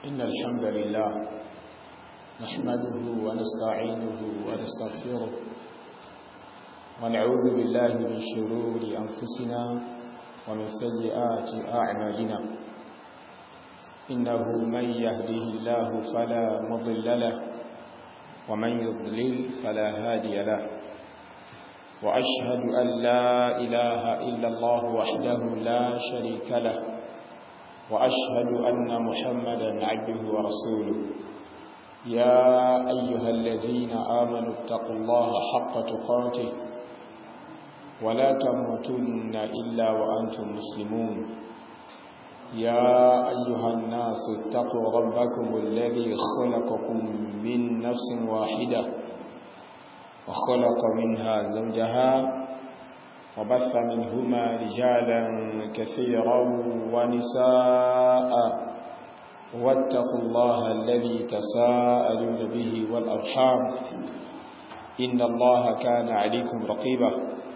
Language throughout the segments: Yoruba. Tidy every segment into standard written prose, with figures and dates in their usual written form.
إن الحمد لله نحمده ونستعينه ونستغفره ونعوذ بالله من شرور أنفسنا ومن سيئات أعمالنا إنه من يهده الله فلا مضل له ومن يضلل فلا هادي له وأشهد أن لا إله إلا الله وحده لا شريك له وأشهد أن محمدا عبده ورسوله يا أيها الذين آمنوا اتقوا الله حق تقاته ولا تموتن إلا وأنتم مسلمون يا أيها الناس اتقوا ربكم الذي خلقكم من نفس واحدة وخلق منها زوجها وبث منهما رجالا كثيرا ونساء واتقوا الله الذي تساءلون به والأرحام إن الله كان عليكم رقيبا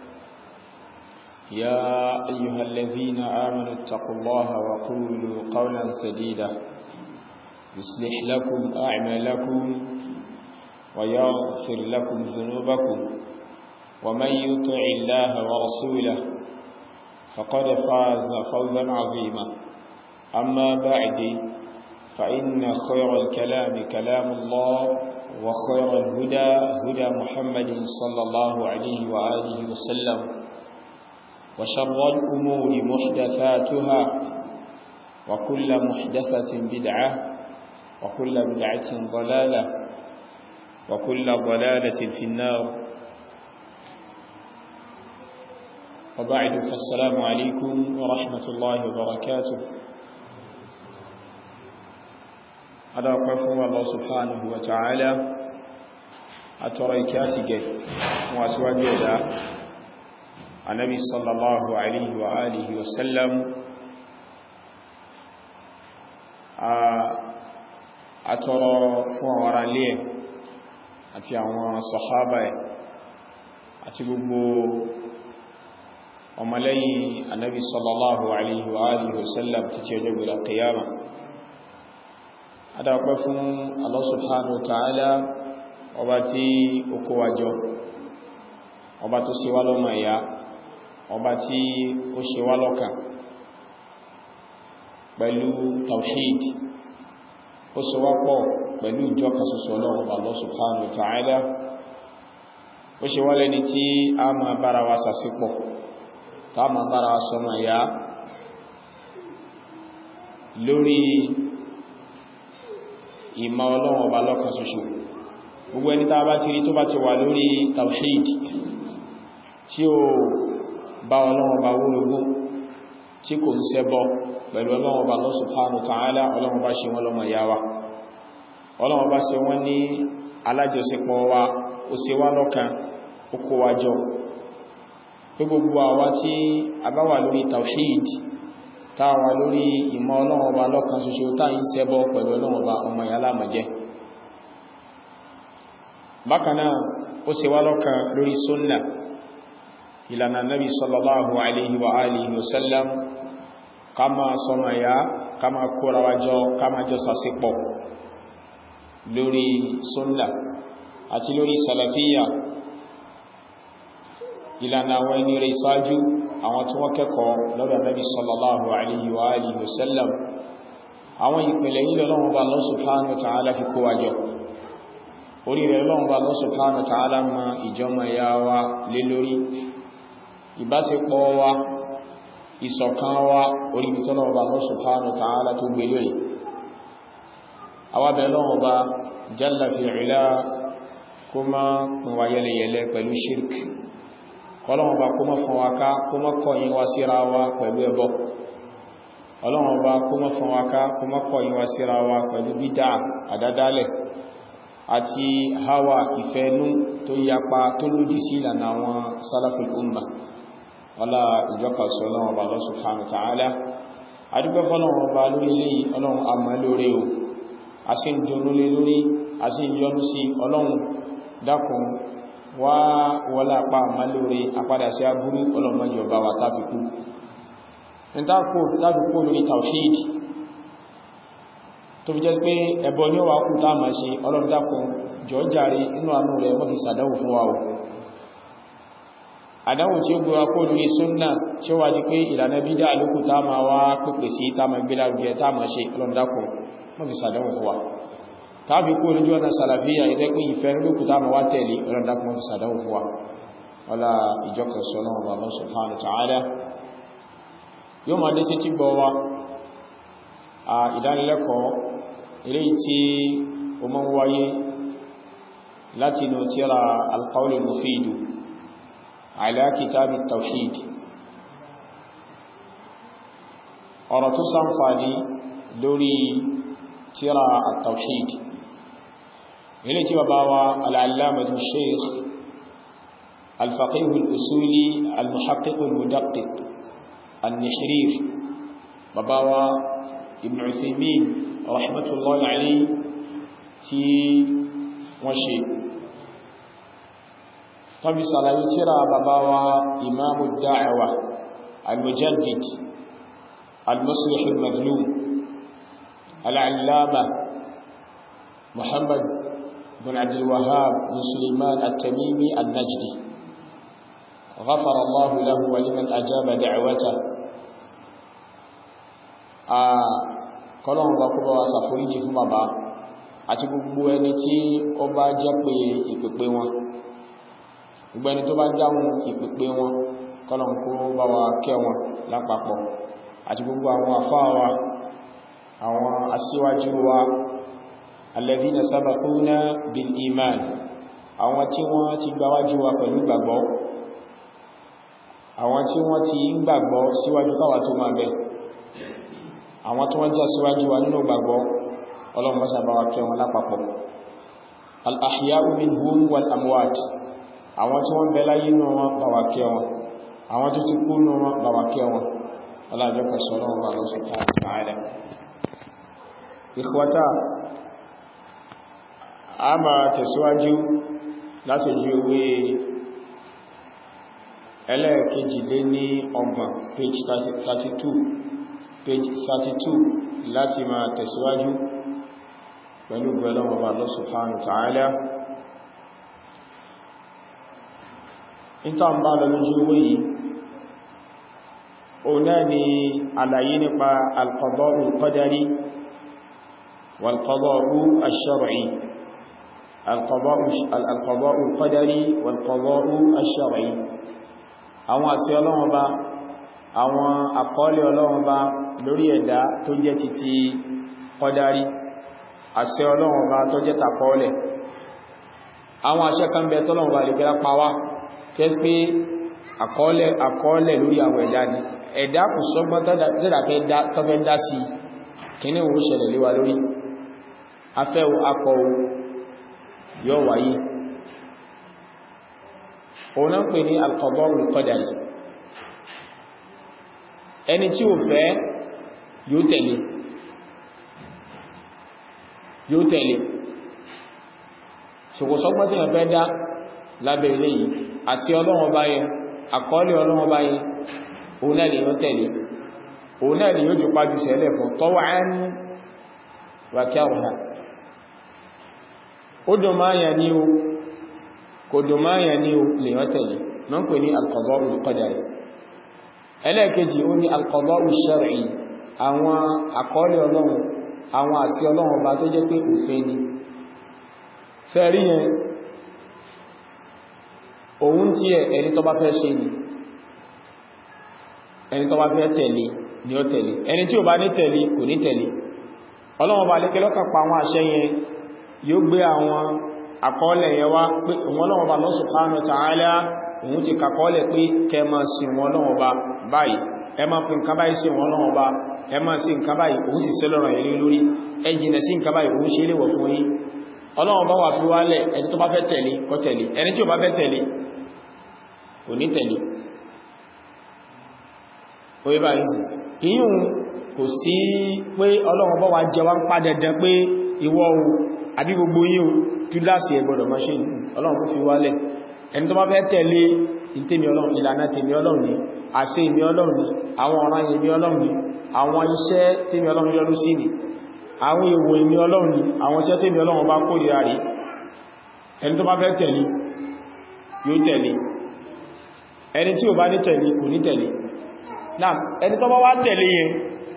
يا أيها الذين آمنوا اتقوا الله وقولوا قولا سديدا يصلح لكم أعمالكم ويغفر لكم ذنوبكم ومن يطع الله ورسوله فقد فاز فوزا عظيما أما بعد فإن خير الكلام كلام الله وخير الهدى هدى محمد صلى الله عليه وآله وسلم وشر الأمور محدثاتها وكل محدثة بدعة وكل بدعة ضلالة وكل ضلالة في النار وبعد فالسلام عليكم ورحمة الله وبركاته هذا قفوا الله سبحانه وتعالى أتريكاتك وأسواجه النبي صلى الله عليه وآله وسلم أترى فوارا ليه أتي àwọn صحابة أتي gbogbo ọmọlẹ́yìn annabi sallallahu alaihi wa alihi wasallam títí ọjọ́ ìgbìlá qiyama adáwọ̀pẹ́ fún Allah subhanahu wa ta'ala ọba tí ó kó wa jọ ọba tó ṣe wá lọ́mọ ìyá ọba tí ó ṣe wá lọ́kan pẹ̀lú tawhid ó ṣe wá pọ̀ pẹ̀lú ìjọkan ṣoṣo Ọlọ́run Allah subhanahu wa ta'ala ó ṣe wá lẹ́ni tí a máa bára wa sàṣípọ̀ káàmà bára sọmọ ya lórí ìmọ̀ Ọlọ́run ọba lọ́kan ṣoṣo gbogbo ẹni tàbá ti rí tó bá ti wà lórí tawhid tí ó bá Ọlọ́run ọba wórogún tí kò ń ṣẹbọ pẹ̀lú Ọlọ́run ọba Allah subhanahu wa ta'ala Ọlọ́run ọba ṣe wọ́n lọ́mọ ya wa Ọlọ́run ọba ṣe wọ́n ní alájọṣepọ̀ wa ó ṣe wá lọ́kan ó kó wa jọ pé gbogbo àwa tí a bá wà lórí tawhid táa wà lórí ìmọ̀ Ọlọ́run ọba lọ́kan ṣoṣo táa ń ṣẹbọ pẹ̀lú Ọlọ́run ọba ọmọ ìyá lámàjẹ́ bákanáà ó ṣe wá lọ́kan lórí súnnà ìlànà nabi sallallahu alaihi wa alihi wasallam ká máa sọmọ ìyá ká máa kóra wa jọ ká máa jọ sàṣepọ̀ lórí súnnà àti lórí salafiyya ìlànà àwọn ẹni rẹ̀ ìsáájú àwọn tí wọ́n kẹ́kọ̀ọ́ lọ́dọ̀ Nabi sallallahu alaihi wa alihi wasallam àwọn ìpìlẹ̀ ilẹ̀ Ọlọ́run bá Allah subhanahu wa ta'ala fi kó wa jọ orí rẹ̀ Ọlọ́run bá Allah subhanahu wa ta'ala ma ìjọmọ̀ ya wa lé lórí ìbáṣepọ̀ wa ìṣọ̀kan wa orí bí tọ́lọ́run bá Allah subhanahu wa ta'ala tó gbé lórí àwábẹ̀ Ọlọ́run bá jalla fi ula kó má pín wa yẹlẹyẹlẹ pẹ̀lú shirk Ọlọ́run ọba kó má fún wa ká kó má kọ̀yìn wa síra wa pẹ̀lú ẹbọ Ọlọ́run ọba kó má fún wa ká kó má kọ̀yìn wa síra wa pẹ̀lú bídá àdádálẹ̀ àti hawa ìfẹ́nú tó yapa tó lòdì sí ìlànà àwọn salaful umma wọ́lá ìjọkàsọ Ọlọ́run ọba Allah subhanahu wa ta'ala adúgbẹ́ fọ́lọ́run ọba lórí eléyìí Ọlọ́run àmà lórí o a sì ń dúnú lé lórí a sì ń yọ́nú sí Ọlọ́run dákun wá wọ́lá pa àmà lórí apádà sí aburú ọlọ́mọdé ọba wa táfikú ní tábùkú lórí tawhid tó fi jẹ́ pé ẹbọ ní wà kú tá máa ṣe Ọlọ́run dákun jọ̀ọ́ jàre inú àánú rẹ̀ mọ́ fi sàdáwò fún wa o àdáwò tí ó gbọ́ra kó lórí súnnà tí ó wá di pé ìlànà bídá lókù tá máa wá pèpè sí tá máa gbélá rúgbẹ́ tá máa ṣe Ọlọ́run dákun mọ́ fi sàdáwò fún wa tàbí kó lójú ọ̀nà sàlàfíà ilẹ̀ pé ìfẹ́ lókù tá máa wá tẹ̀lé Ọlọ́run dákun mọ́ fi sàdáwò fún wa ọlá ìjọkẹsọ náà bá Allah subhanahu wa ta'ala yóò máa dé sí tí gbọ́ wa ìdánilẹ́kọ̀ọ́ eléyìí tí ó máa ń wáyé láti inú tírà al-qawl al-mufid ala kitab at-tawhid ọ̀rọ̀ tó ṣàǹfààní lórí tírà at-tawhid eléyìí tí bàbá wa al-allamatu shaykh al-faqih al-usuli al-muhaqqiq al-mudaqqiq an-nihrir bàbá wa Ibn Uthaymin rahmatullahi alayhi tí wọ́n ṣe tàbí sàlàyé tírà bàbá wa imamu da'awa al-mujaddid al-muslih al-mazlum al-allama Muhammad bin Abdul Wahhab bin Sulaiman at-Tamimi an-Najdi ghafara Allahu lahu wa liman ajaba da'watahu kọlọ́run bá kó bá wa ṣàforíjì fún bàbá àti gbogbo ẹni tí ó bá jẹ́ pé ìpèpè wọn gbogbo ẹni tó bá dáhùn ìpèpè wọn kọlọ́run kó bá wa kẹ́ wọn lápapọ̀ àti gbogbo àwọn àfáà wa àwọn aṣíwájú wa alladhina sabaquna bil iman àwọn tí wọ́n ti gbáwájú wa pẹ̀lú ìgbàgbọ́ àwọn tí wọ́n ti ń gbàgbọ́ síwájú káwa tó máa bẹ̀ àwọn tó wọ́n jẹ́ síwájú wa nínú gbàgbọ́ Ọlọ́run bá bá wa kẹ́ wọn lápapọ̀ al-ahya'u minhum wal amwat àwọn tí wọ́n bẹ láyé nínú wọn bá wa kẹ́ wọn àwọn tó ti kú nínú wọn bá wa kẹ́ wọn ọlọ́jọ́ pẹ̀sọ́ Ọlọ́run bá lọ́sọ̀ ta'ala ikhwata a máa tẹ̀síwájú láti ojú ewé ẹlẹ́ẹ̀kejì lé ní ọgbọ̀n page 32 láti máa tẹ̀síwájú pẹ̀lú gbẹ̀lọ́wọ́ bá Allah subhanahu wa ta'ala ìta ń bá lọ lójú owó yìí o náà ni àlàyé nípa al-qada'u al-qadari wal-qada'u ash-shar'i al-qada'u al-qadari wal-qada'u ash-shar'i àwọn àṣẹ Ọlọ́run bá àwọn àkọọ́lẹ̀ Ọlọ́run bá lórí ẹ̀dá tó jẹ́ títí kọdárí àṣẹ Ọlọ́run bá tó jẹ́ tàkọọ́lẹ̀ àwọn àṣẹ kan bẹ tọ́lọ́run bá lè gẹ́lá pàwá kẹ́s pé àkọọ́lẹ̀ lórí àwọn ẹ̀dá ni ẹ̀dá kò sọ́gbọ́n tọ́fẹ́ dá sí kíní wo ṣẹlẹ̀ léwa lórí afẹ́ akọ yóò wáyé òun náà pè ní al-qada'u al-qadari ẹni tí ó fẹ́ yóò tẹ̀lé ṣòkòsọ́gbọ́n tí wọ́n fẹ́ dá lábẹ́ ilé yìí àṣẹ Ọlọ́run bá yẹn àkọọ́lẹ̀ Ọlọ́run bá yẹn òun náà ni yóò tẹ̀lé òun náà ni yóò jù pájú sẹ́lẹ̀ fún taw'an wa karha ó dùn máa yà ní o kò dùn máa yà ní o lè yọ́ tẹ̀lé mọ́ pè ní al-qada'u al-qadari ẹlẹ́ẹ̀kejì ó ní al-qada'u ash-shar'i àwọn àkọọ́lẹ̀ Ọlọ́run àwọn àṣẹ Ọlọ́run bá tó jẹ́ pé òfin ni fẹ́rí yẹn òun tí ẹni tó bá fẹ́ ṣe ni ẹni tó bá fẹ́ tẹ̀lé ni ó tẹ̀lé ẹni tí ó bá ní tẹ̀lé kò ní tẹ̀lé Ọlọ́run bá lékẹ́ lọ́kàn pa àwọn àṣẹ yẹn yóò gbé àwọn àkọọ́lẹ̀ yẹn wá pé òun Ọlọ́run bá Allah subhanahu wa ta'ala òun ti kàkọọ́lẹ̀ pé kẹ máa sìn wọn Ọlọ́run bá báyìí ẹ máa fi nǹkan báyìí sìn wọn Ọlọ́run bá ẹ máa sí nǹkan báyìí òun sì sẹ́lọ́rọ̀ ẹ̀lẹ́ lórí ẹ jìnà sí nǹkan báyìí òun ṣe léwọ̀ fún yín Ọlọ́run bá wà fi wálẹ̀ ẹni tó bá fẹ́ tẹ̀lé kó tẹ̀lé ẹni tí ó bá fẹ́ tẹ̀lé kò ní tẹ̀lé oye báyìí sí ìyún kò sí pé Ọlọ́run bá wà jẹ wá ń pa dandan pé ìwọ o àbí gbogbo yín o túláàsì ẹ gbọdọ̀ máa ṣe Ọlọ́run fi wálẹ̀ ẹni tó bá fẹ́ tẹ̀lé ìtẹ́mi Ọlọ́run ìlànà tèmi Ọlọ́run ni àṣẹ ìmí Ọlọ́run ni àwọn ọ̀ràn ìmí Ọlọ́run ni àwọn iṣẹ́ tèmi Ọlọ́run yọ́nú sí ni àwọn èèwọ̀ èmi Ọlọ́run ni àwọn iṣẹ́ tèmi Ọlọ́run bá kórìíra rí ẹni tó bá fẹ́ tẹ̀lé yóò tẹ̀lé ẹni tí ò bá ní tẹ̀lé kò ní tẹ̀lé náà ẹni tó bá wá tẹ̀lé yẹn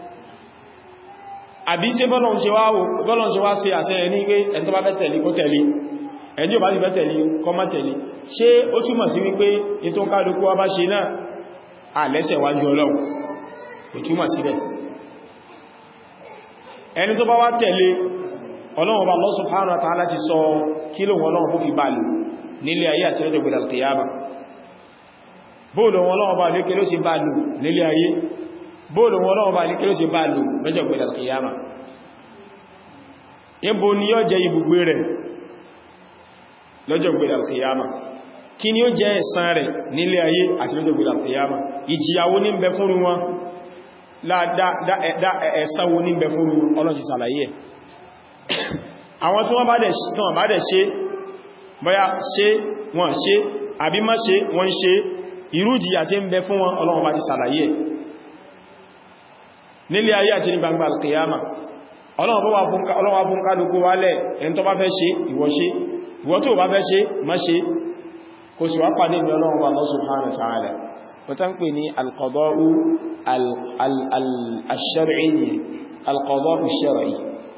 àbí ṣe bọ́lọ̀n ṣe wá ṣe àṣẹ ẹni pé ẹni tó bá fẹ́ tẹ̀lé kó tẹ̀lé ẹni tí ò bá ní fẹ́ tẹ̀lé kó má tẹ̀lé ṣé ó túmọ̀ sí wípé ètò kálukú wá bá ṣe náà àlẹ́sẹ̀ wájú Ọlọ́run kò túmọ̀ síbẹ̀ ẹni tó bá wá tẹ̀lé Ọlọ́run bá Allah subhanahu wa ta'ala ti sọ kí lóhun Ọlọ́run kó fi bá lò nílé ayé àti lọ́jọ́ gbẹ̀dẹ̀ al-qiyama bóòlù wọn Ọlọ́run bá lékè ló sì bá lò nílé ayé bóòlù wọn Ọlọ́run bá lékè ló sì bá lò lọ́jọ́ gbẹ̀dẹ̀ al-qiyama ibo ni yóò jẹ ibùgbé rẹ̀ lọ́jọ́ gbẹ̀dẹ̀ al-qiyama kí ni ó jẹ́ ẹ̀san rẹ̀ nílé ayé àti lọ́jọ́ gbẹ̀dẹ̀ al-qiyama ìjìyàwó ní ń bẹ fún wọn ẹ̀san wo ní ń bẹ fún Ọlọ́run ti ṣàlàyé àwọn tí wọ́n bá dẹ̀ ṣe bóyá ṣe wọ́n ṣe àbí má ṣe wọ́n ṣe irú ìjìyà tí ń bẹ fún wọn Ọlọ́run bá ti ṣàlàyé nílé ayé àti ní gbangba al-qiyama Ọlọ́run wá fún kálukú wálẹ̀ ẹni tó bá fẹ́ ṣe ìwọ ṣe ìwọ tó bá fẹ́ ṣe má ṣe kò sì wá pàdé ní Ọlọ́run bá Allah subhanahu wa ta'ala wọ́n tán pè ní al-qada'u al-shar'i al-qada'u al-shar'i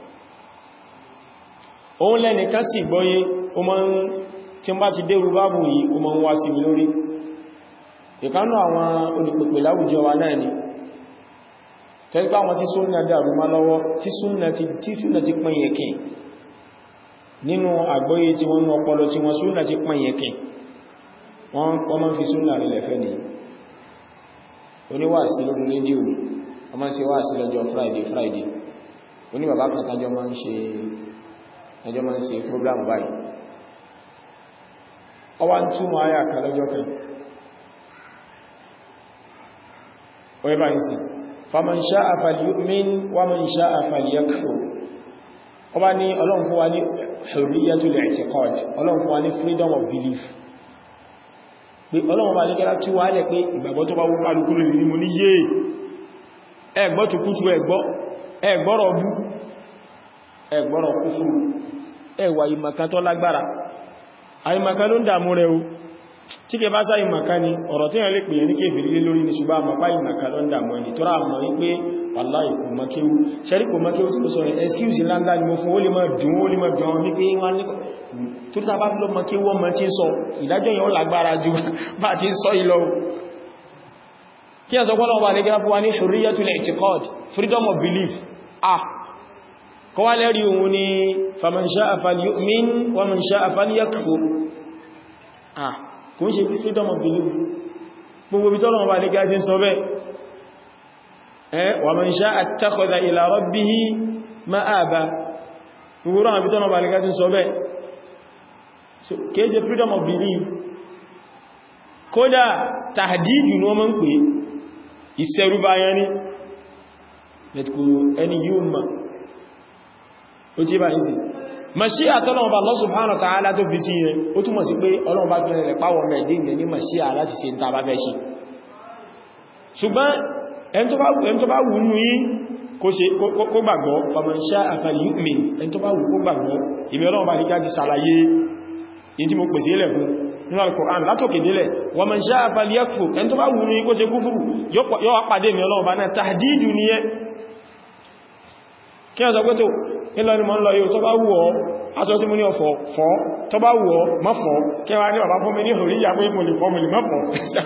òun lẹ́nìkan sì gbọ́yé o ma ń tí ń bá ti dérú bábù yìí o ma ń wá sí mi lórí ìkánú àwọn olùpẹ̀pẹ̀ láwùjọ wa náà ni tẹ́gbà wọn tí súnnà dàrú má lọ́wọ́ tí súnnà ti pín yẹ̀kẹ́ nínú àgbọ́yé tí wọ́n ọpọlọ tí wọ́n súnnà ti pín yẹ̀kẹ́ wọ́n má fi súnnà rẹ̀ lẹ́fẹ́ ni oníwàásí lórí rédíò wọ́n má ṣe wàásí lọ́jọ́ Friday oní bàbá kan tájọ́ má ń ṣe program báyìí ọwá ń túnmọ̀ ayà kan lọ́jọ́ kan oye báyìí sí faman sha'a falyu'min wa man sha'a falyakfur ọba ní Ọlọ́run fún wa ní hurriyatul i'tiqad Ọlọ́run fún wa ní freedom of belief pé Ọlọ́run bá ní kẹ́lá tí wà lẹ́ pé ìgbàgbọ́ tó bá wó kálukú lórí ní mo ní yé ẹgbọ́ tó kútù ẹgbọ́rọ̀ bú ẹgbọ́rọ̀ kúfùrù ẹwà ìmọ̀kan tó lágbára àìmọ̀kan ló ń dàmú rẹ̀ o tí kẹ bá sá ìmọ̀kan ni ọ̀rọ̀ tí wọ́n lè pè ní kéfèrí lé lórí ní ṣùgbọ́n àmọ̀pá ìmọ̀kan ló ń dàmú ẹni tó rà mọ̀ wípé wàláhì kò mọ́kéwú ṣẹ́rí kò mọ́kéwú tí ó sọ excuse láńdá ni mo fún ó lè mọ́ dùn ní pé wọ́n ní tó tàbá lọ mọ́kéwú ọmọ tí ń sọ ìdájọ́ yẹn ó lágbára ju bá ti ń sọ ìlọ kí ẹ sọ pọ́lọ̀ wà lè gẹ́gẹ́ fún wa ní hurriyatul i'tiqad freedom of belief kọwa lẹ́rí ohun ni faman sha'a falyu'min wa man sha'a falyakfur kò ń ṣe freedom of belief gbogbo bí tọ́lọ̀ bá lẹ́gẹ́ tí ń sọ bẹ́ wa man sha'a ittakhadha ila rabbihi ma'aba gbogbo rán bí tọ́lọ̀ bá lẹ́gẹ́ tí ń sọ bẹ́ kìí ṣe freedom of belief kódà tahdidu ní wọ́n mọ́ ń pè ìṣẹ́rúbáyán ní lẹ́tkù ẹni yíò mọ̀ ó tí bá ní sí Màṣíà tọ́lọ́run bá Allah subhanahu wa ta'ala tó fi sí yẹn ó túnmọ̀ sí pé Ọlọ́run bá fẹ́rẹ̀ rẹ̀ páwọ̀ rẹ̀ dé ìgbẹ̀ ní Màṣíà láti ṣe ta bá fẹ́ ṣe ṣùgbọ́n ẹni tó bá wù nú yí kó gbàgbọ́ faman sha'a falyu'min ẹni tó bá wù kó gbàgbọ́ ìmẹ́ Ọlọ́run bá ní ká ti ṣàlàyé in tí mo pèsè ilẹ̀ fún nínú Al-Qur'an látòkè délẹ̀ wa man sha'a falyakfur ẹni tó bá wù nú yí kó ṣe kúfùrù yóò pàdé ìmẹ́ Ọlọ́run bá náà tahdidu ni ẹ kí wọ́n sọ pé tó nílọ ni mọ́ ń lọ yóò tó bá wù ọ́ aṣọ tí mo ní ọ̀fọ̀ fọ́ tó bá wù ọ́ má fọ́ kẹwàá ní ọ̀bá fún mi ní orí ìyá pé mo lè fọ́ mi lè má fọ́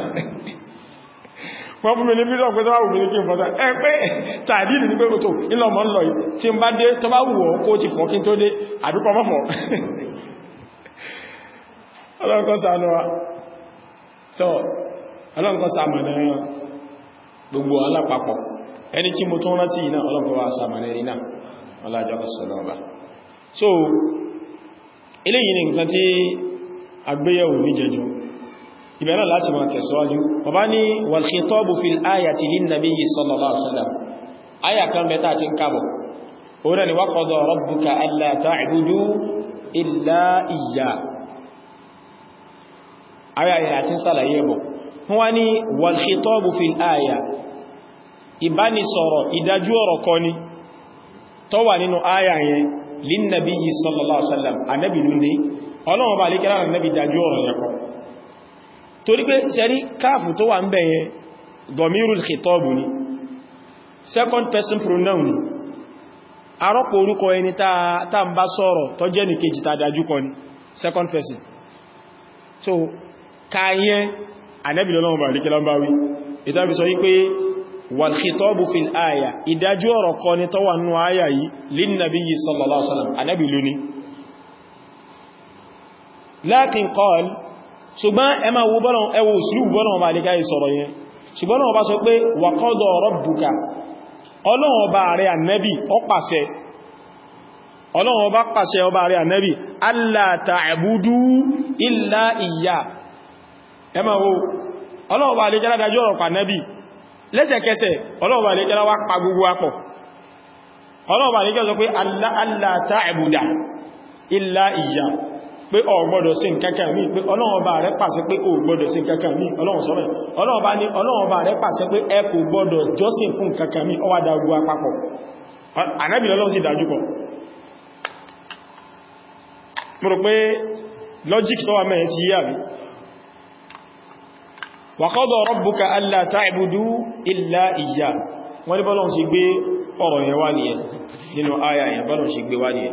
wọ́n fún mi ní bílọ̀ pé tó bá wù mí ní kí n fọ́sá ẹ pé tàbí ní pé tó nílọ mọ́ ń lọ yìí tí n bá dé tó bá wù ọ́ kó ti fọ́ kí n tó dé àdúkọ má fọ́ ọlọ́nkọ́ ṣàánú wa tó ọlọ́nkọ́ ṣàmọ̀nà gbogbo alápapọ̀ ẹni tí mo tó rántí iná ọlọ́nkọ́ wa ṣàmọ̀nà iná ọlájọ́kọ̀sọ̀lọ́ọ̀bá so eléyìí ni nǹkan tí agbéyẹ̀wò ní jẹjọ ìbẹ̀rẹ̀ láti máa tẹ̀síwájú bàbá ní wal khitabu fil ayati lin nabiyyi sallallahu alaihi wasallam aya kan bẹ̀ta tí ń kábọ̀ orí ni wa qada rabbuka alla ta'budu illa iyyah aya yà tí ń sàlàyé bọ̀ wọ́n ní wal khitabu fil aya ìbánisọ̀rọ̀ ìdájú ọ̀rọ̀ kọ́ ni tó wà nínú àyà yẹn linnabiyyi sallallahu alaihi wasallam ànábì ló ní ọlọ́run bá lè kẹ́lá ànábì dájú ọ̀rọ̀ yẹn kọ torí pé ṣẹ́rí káàfù tó wà ń bẹ̀ yẹn domirul khitabu ni second person pronoun ni arọ́pò orúkọ ẹni tá ń bá sọ̀rọ̀ tó jẹ́ ní kejì tá dájú kọ ni second person so káyẹn ànábì lọ́lọ́run bá lè kẹ́lá bá wí ìtàbí sọ wípé wal khitabu fil aya ìdájú ọ̀rọ̀ kọ ni tó wà nínú àyà yìí linnabiyyi sallallahu alaihi wasallam ànábì ló ní lakin qal ṣùgbọ́n ẹ máa wo bọ́lọ̀ ẹwọ òsìlú bọ́lọ̀ ọba àlíká ìsọ̀rọ̀ yẹn ṣùgbọ́n ọba sọ pé wa qada rabbuka ọlọ́run ọba rẹ̀ ànábì ó pàṣẹ ọlọ́run ọba pàṣẹ ọba rẹ̀ ànábì alla ta'budu illa iya ẹ máa wo ọlọ́run ọba àlíká dájú ọ̀rọ̀ pànábì lẹ́sẹ̀kẹsẹ̀ ọlọ́run ọba àlíká wá pa gbogbo apọ̀ ọlọ́run ọba àlíká sọ pé alla ta'buda illa iya pé o gbọ́dọ̀ sí nǹkankan mí pé ọlọ́run bá rẹ̀ pàṣẹ pé o gbọ́dọ̀ sí nǹkankan mí ọlọ́run sọ bẹ́ẹ̀ ọlọ́run bá rẹ̀ pàṣẹ pé ẹ kò gbọ́dọ̀ jọ́sìn fún nǹkankan mí ó wá dá gbogbo àpapọ̀ ànábì lọ́lọ́run sì dájú pọ̀ mo rò pé logic tó wà mẹ́rin ti yà mí wa qada rabbuka alla ta'budu illa iyyah wọ́n ní bọ́lọ́run sì gbé ọ̀rọ̀ yẹn wá nìyẹn nínú àyà yẹn bọ́lọ́run sì gbé wá nìyẹn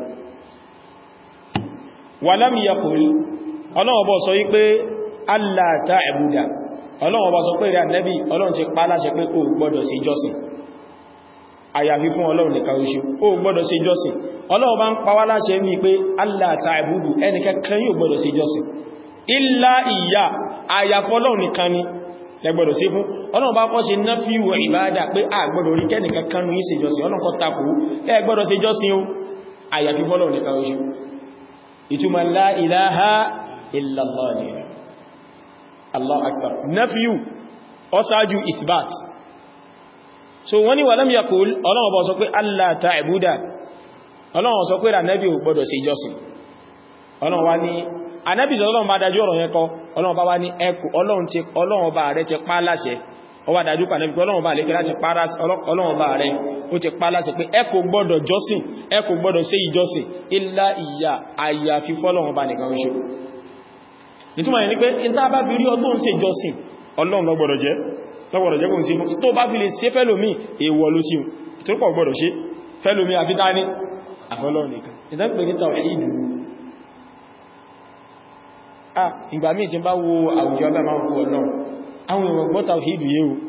wàlámi yakul ọlọ́wọ́ bọ́ sọ wípé alla ta'buda ọlọ́wọ́ bọ́ sọ pé rẹ̀ ànábì ọlọ́run ti pa láṣẹ pé o gbọ́dọ̀ sí jọ́sìn àyàfi fún ọlọ́run nìkan oṣù o gbọ́dọ̀ sí jọ́sìn ọlọ́wọ́ bá ń pa wá láṣẹ ní pé alla ta'budu ẹnikẹ́kẹ́ yóò gbọ́dọ̀ sí jọ́sìn illa iya àyàfọ́ ọlọ́run nìkan ni lẹ gbọ́dọ̀ sí fún ọlọ́run bá kọ́ sí nafi wa ibada pé a gbọ́dọ̀ rí kẹ́nìkẹ́kan ní sí jọ́sìn ọlọ́run kọ́ takò ẹ gbọ́dọ̀ sí jọ́sìn o àyàfi fún ọlọ́run nìkan oṣù ìtumọ̀ la ilaha illallah ni Allah akbar nafiyu ó ṣáájú ithbat so wọ́n ní walam yaqul ọlọ́wọ́ bọ́ sọ pé alla ta'buda ọlọ́wọ́ sọ pé ànábì ò gbọdọ̀ sí ìjọsìn ọlọ́wọ́ wá ní ànábì sọ ọlọ́wọ́ bá dájú ọ̀rọ̀ yẹn kọ́ ọlọ́wọ́ bá wá ní ẹkù ọlọ́wọ́ bá rẹ̀ ti pa láṣẹ ó wá dájú pàdé pé ọlọ́wọ́ bá lè kí láti ọlọ́wọ́ bá rẹ̀ ó ti pa láṣẹ pé ẹ kò gbọdọ̀ jọ́sìn ẹ kò gbọdọ̀ ṣe ìjọsìn illa iya àyàfi fọ́lọ́wọ́ bá nìkan ṣe nítumọ̀ yẹn ni pé in tá bá fi rí ọdún ṣe ìjọsìn ọlọ́run ló gbọdọ̀ jẹ́ kò sí tó bá fi lè ṣe fẹ́lòmí èèwọ̀ ló tí tó pọ̀ gbọdọ̀ ṣe fẹ́lòmí àfi dání àfọ́lọ́run nìkan ìdánpè ní tàwhídù ìgbà míì tí bá wo àwùjọ bá máa ń kú ọlọ́run àwọn èèwọ̀ gbọ́ tàwhídù yé o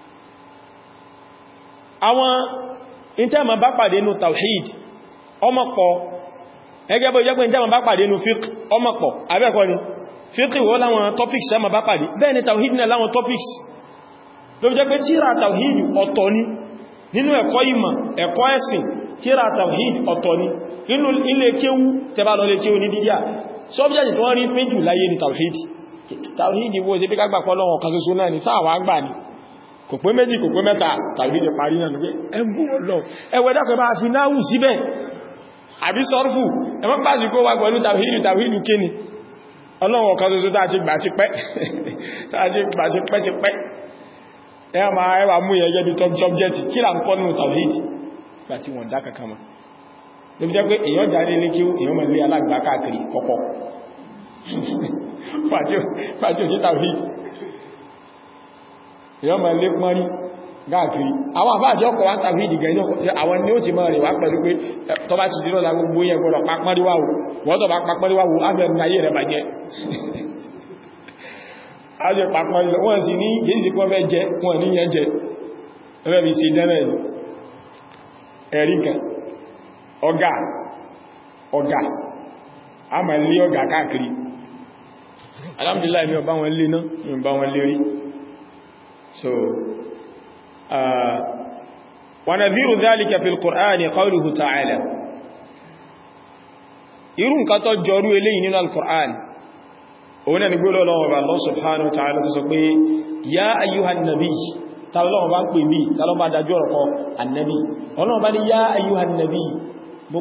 àwọn ìtẹ́mà bá pàdé nù tàwhíd ọmọ pọ̀ ẹgẹ́ bó jẹ́ pé ìtẹ́mà bá pàdé nù fiqh ọmọ pọ̀ abẹ́ẹ̀kọ́ ni fiqh wọ́n láwọn topics ẹmà bá pàdé bẹ́ẹ̀ ni tàwhíd náà láwọn topics tó jẹ́ pé tíra tàwhíd ọ̀tọ̀ ni nínú ẹ̀kọ́ ìmọ̀ ẹ̀kọ́ ẹ̀sìn tíra tàwhíd ọ̀tọ̀ ni nínú ilé kéwú tẹbà lọ lè kéwú ní dídíà subject tó wọ́n rí méjì láyé ni tàwhíd wo ṣe bí kágbà pọ́lọ́wọ̀n kan ṣoṣo náà ni sáàwà àgbà ni kò pé méjì kò pé mẹ́ta tàwhíd parí náà pé ẹgbù ọlọ́ ẹwẹ́ dákọ̀ bá fi náà síbẹ̀ àbí sọ́rfù ẹmọ́ pàṣí kó wà pẹ̀lú tàwhíd kíni ọlọ́wọ̀n kan ṣoṣo tàà ti gbà ti pẹ́ ẹwà ẹwà mú ẹgẹ́ bí subject kí là ń kọ́ nínú tawhid gbà tí wọ́n dá kankan ló fi jẹ́ pé èyàn jáde ní kí èyàn mọ̀ lé alágbà káàkiri kọ́kọ́ fàájú sí tawhid èyàn mọ̀ lé pọ́nrí káàkiri àwọn àfáàjọ́ ọkọ̀ wá tawhid gẹ̀ẹ́ àwọn ni ó ti mọ̀ rẹ̀ wá pẹ̀lú pé tọ́ bá ti dínà lágbó gbó yẹ gbọ́dọ̀ pápọ́nríwáwò wọ́n tọ́ bá pápọ́nríwáwò ábẹ̀rẹ̀ ayé rẹ̀ bàjẹ́ ajẹ́ pàpọ̀ ilẹ̀ wọ́n sì ní gẹ́ẹ̀sì pọ́ fẹ́ jẹ wọ́n ní yẹn jẹ ẹgbẹ́ bí sí dẹ́mẹ̀ ẹ̀rí kan ọ̀gá a ma lé ọ̀gá káàkiri alhamdulillah mi ọba wọn lé náà mi ọba wọn lé rí so wa nadhiru dhalika fil Qur'ani qawluhu ta'ala irú nǹkan tó jọrú eléyìí nínú al-Qur'an òun náà ni gbọ́lọ́ lọ́wọ́ bá Allah subhanahu wa ta'ala tó sọ pé ya ayyuhan nabi tàbílọ́wọ́ bá ń pè mí tàbílọ́wọ́ bá dájú ọ̀rọ̀kọ́ annabi ọlọ́wọ́ bá ní ya ayyuhan nabi mo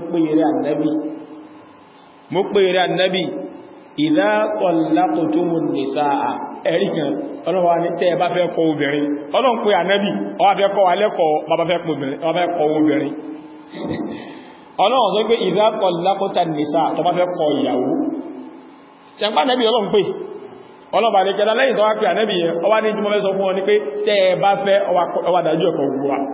pè rẹ̀ annabi idha tallaqtumun nisaa ẹ̀ríkan ọlọ́wọ́ ní tẹ́ bá fẹ́ kọ obìnrin ọlọ́wọ́ pé annabi ó wá fẹ́ kọ́ alẹ́kọ̀ọ́ bá fẹ́ kọ obìnrin ọlọ́run sọ pé idha tallaqta an-nisa tó bá fẹ́ kọ ìyàwó ṣẹ̀pá nẹ́bí ọlọ́run pé ọlọ́ba ní kẹta lẹ́yìn tó wá pé ànẹ́bí yẹn ọwá ní tí mo fẹ́ sọ fún ọ ní pé tẹ́ ẹ bá fẹ́ ọwá dájú ẹ̀kọ́ gbogbo wa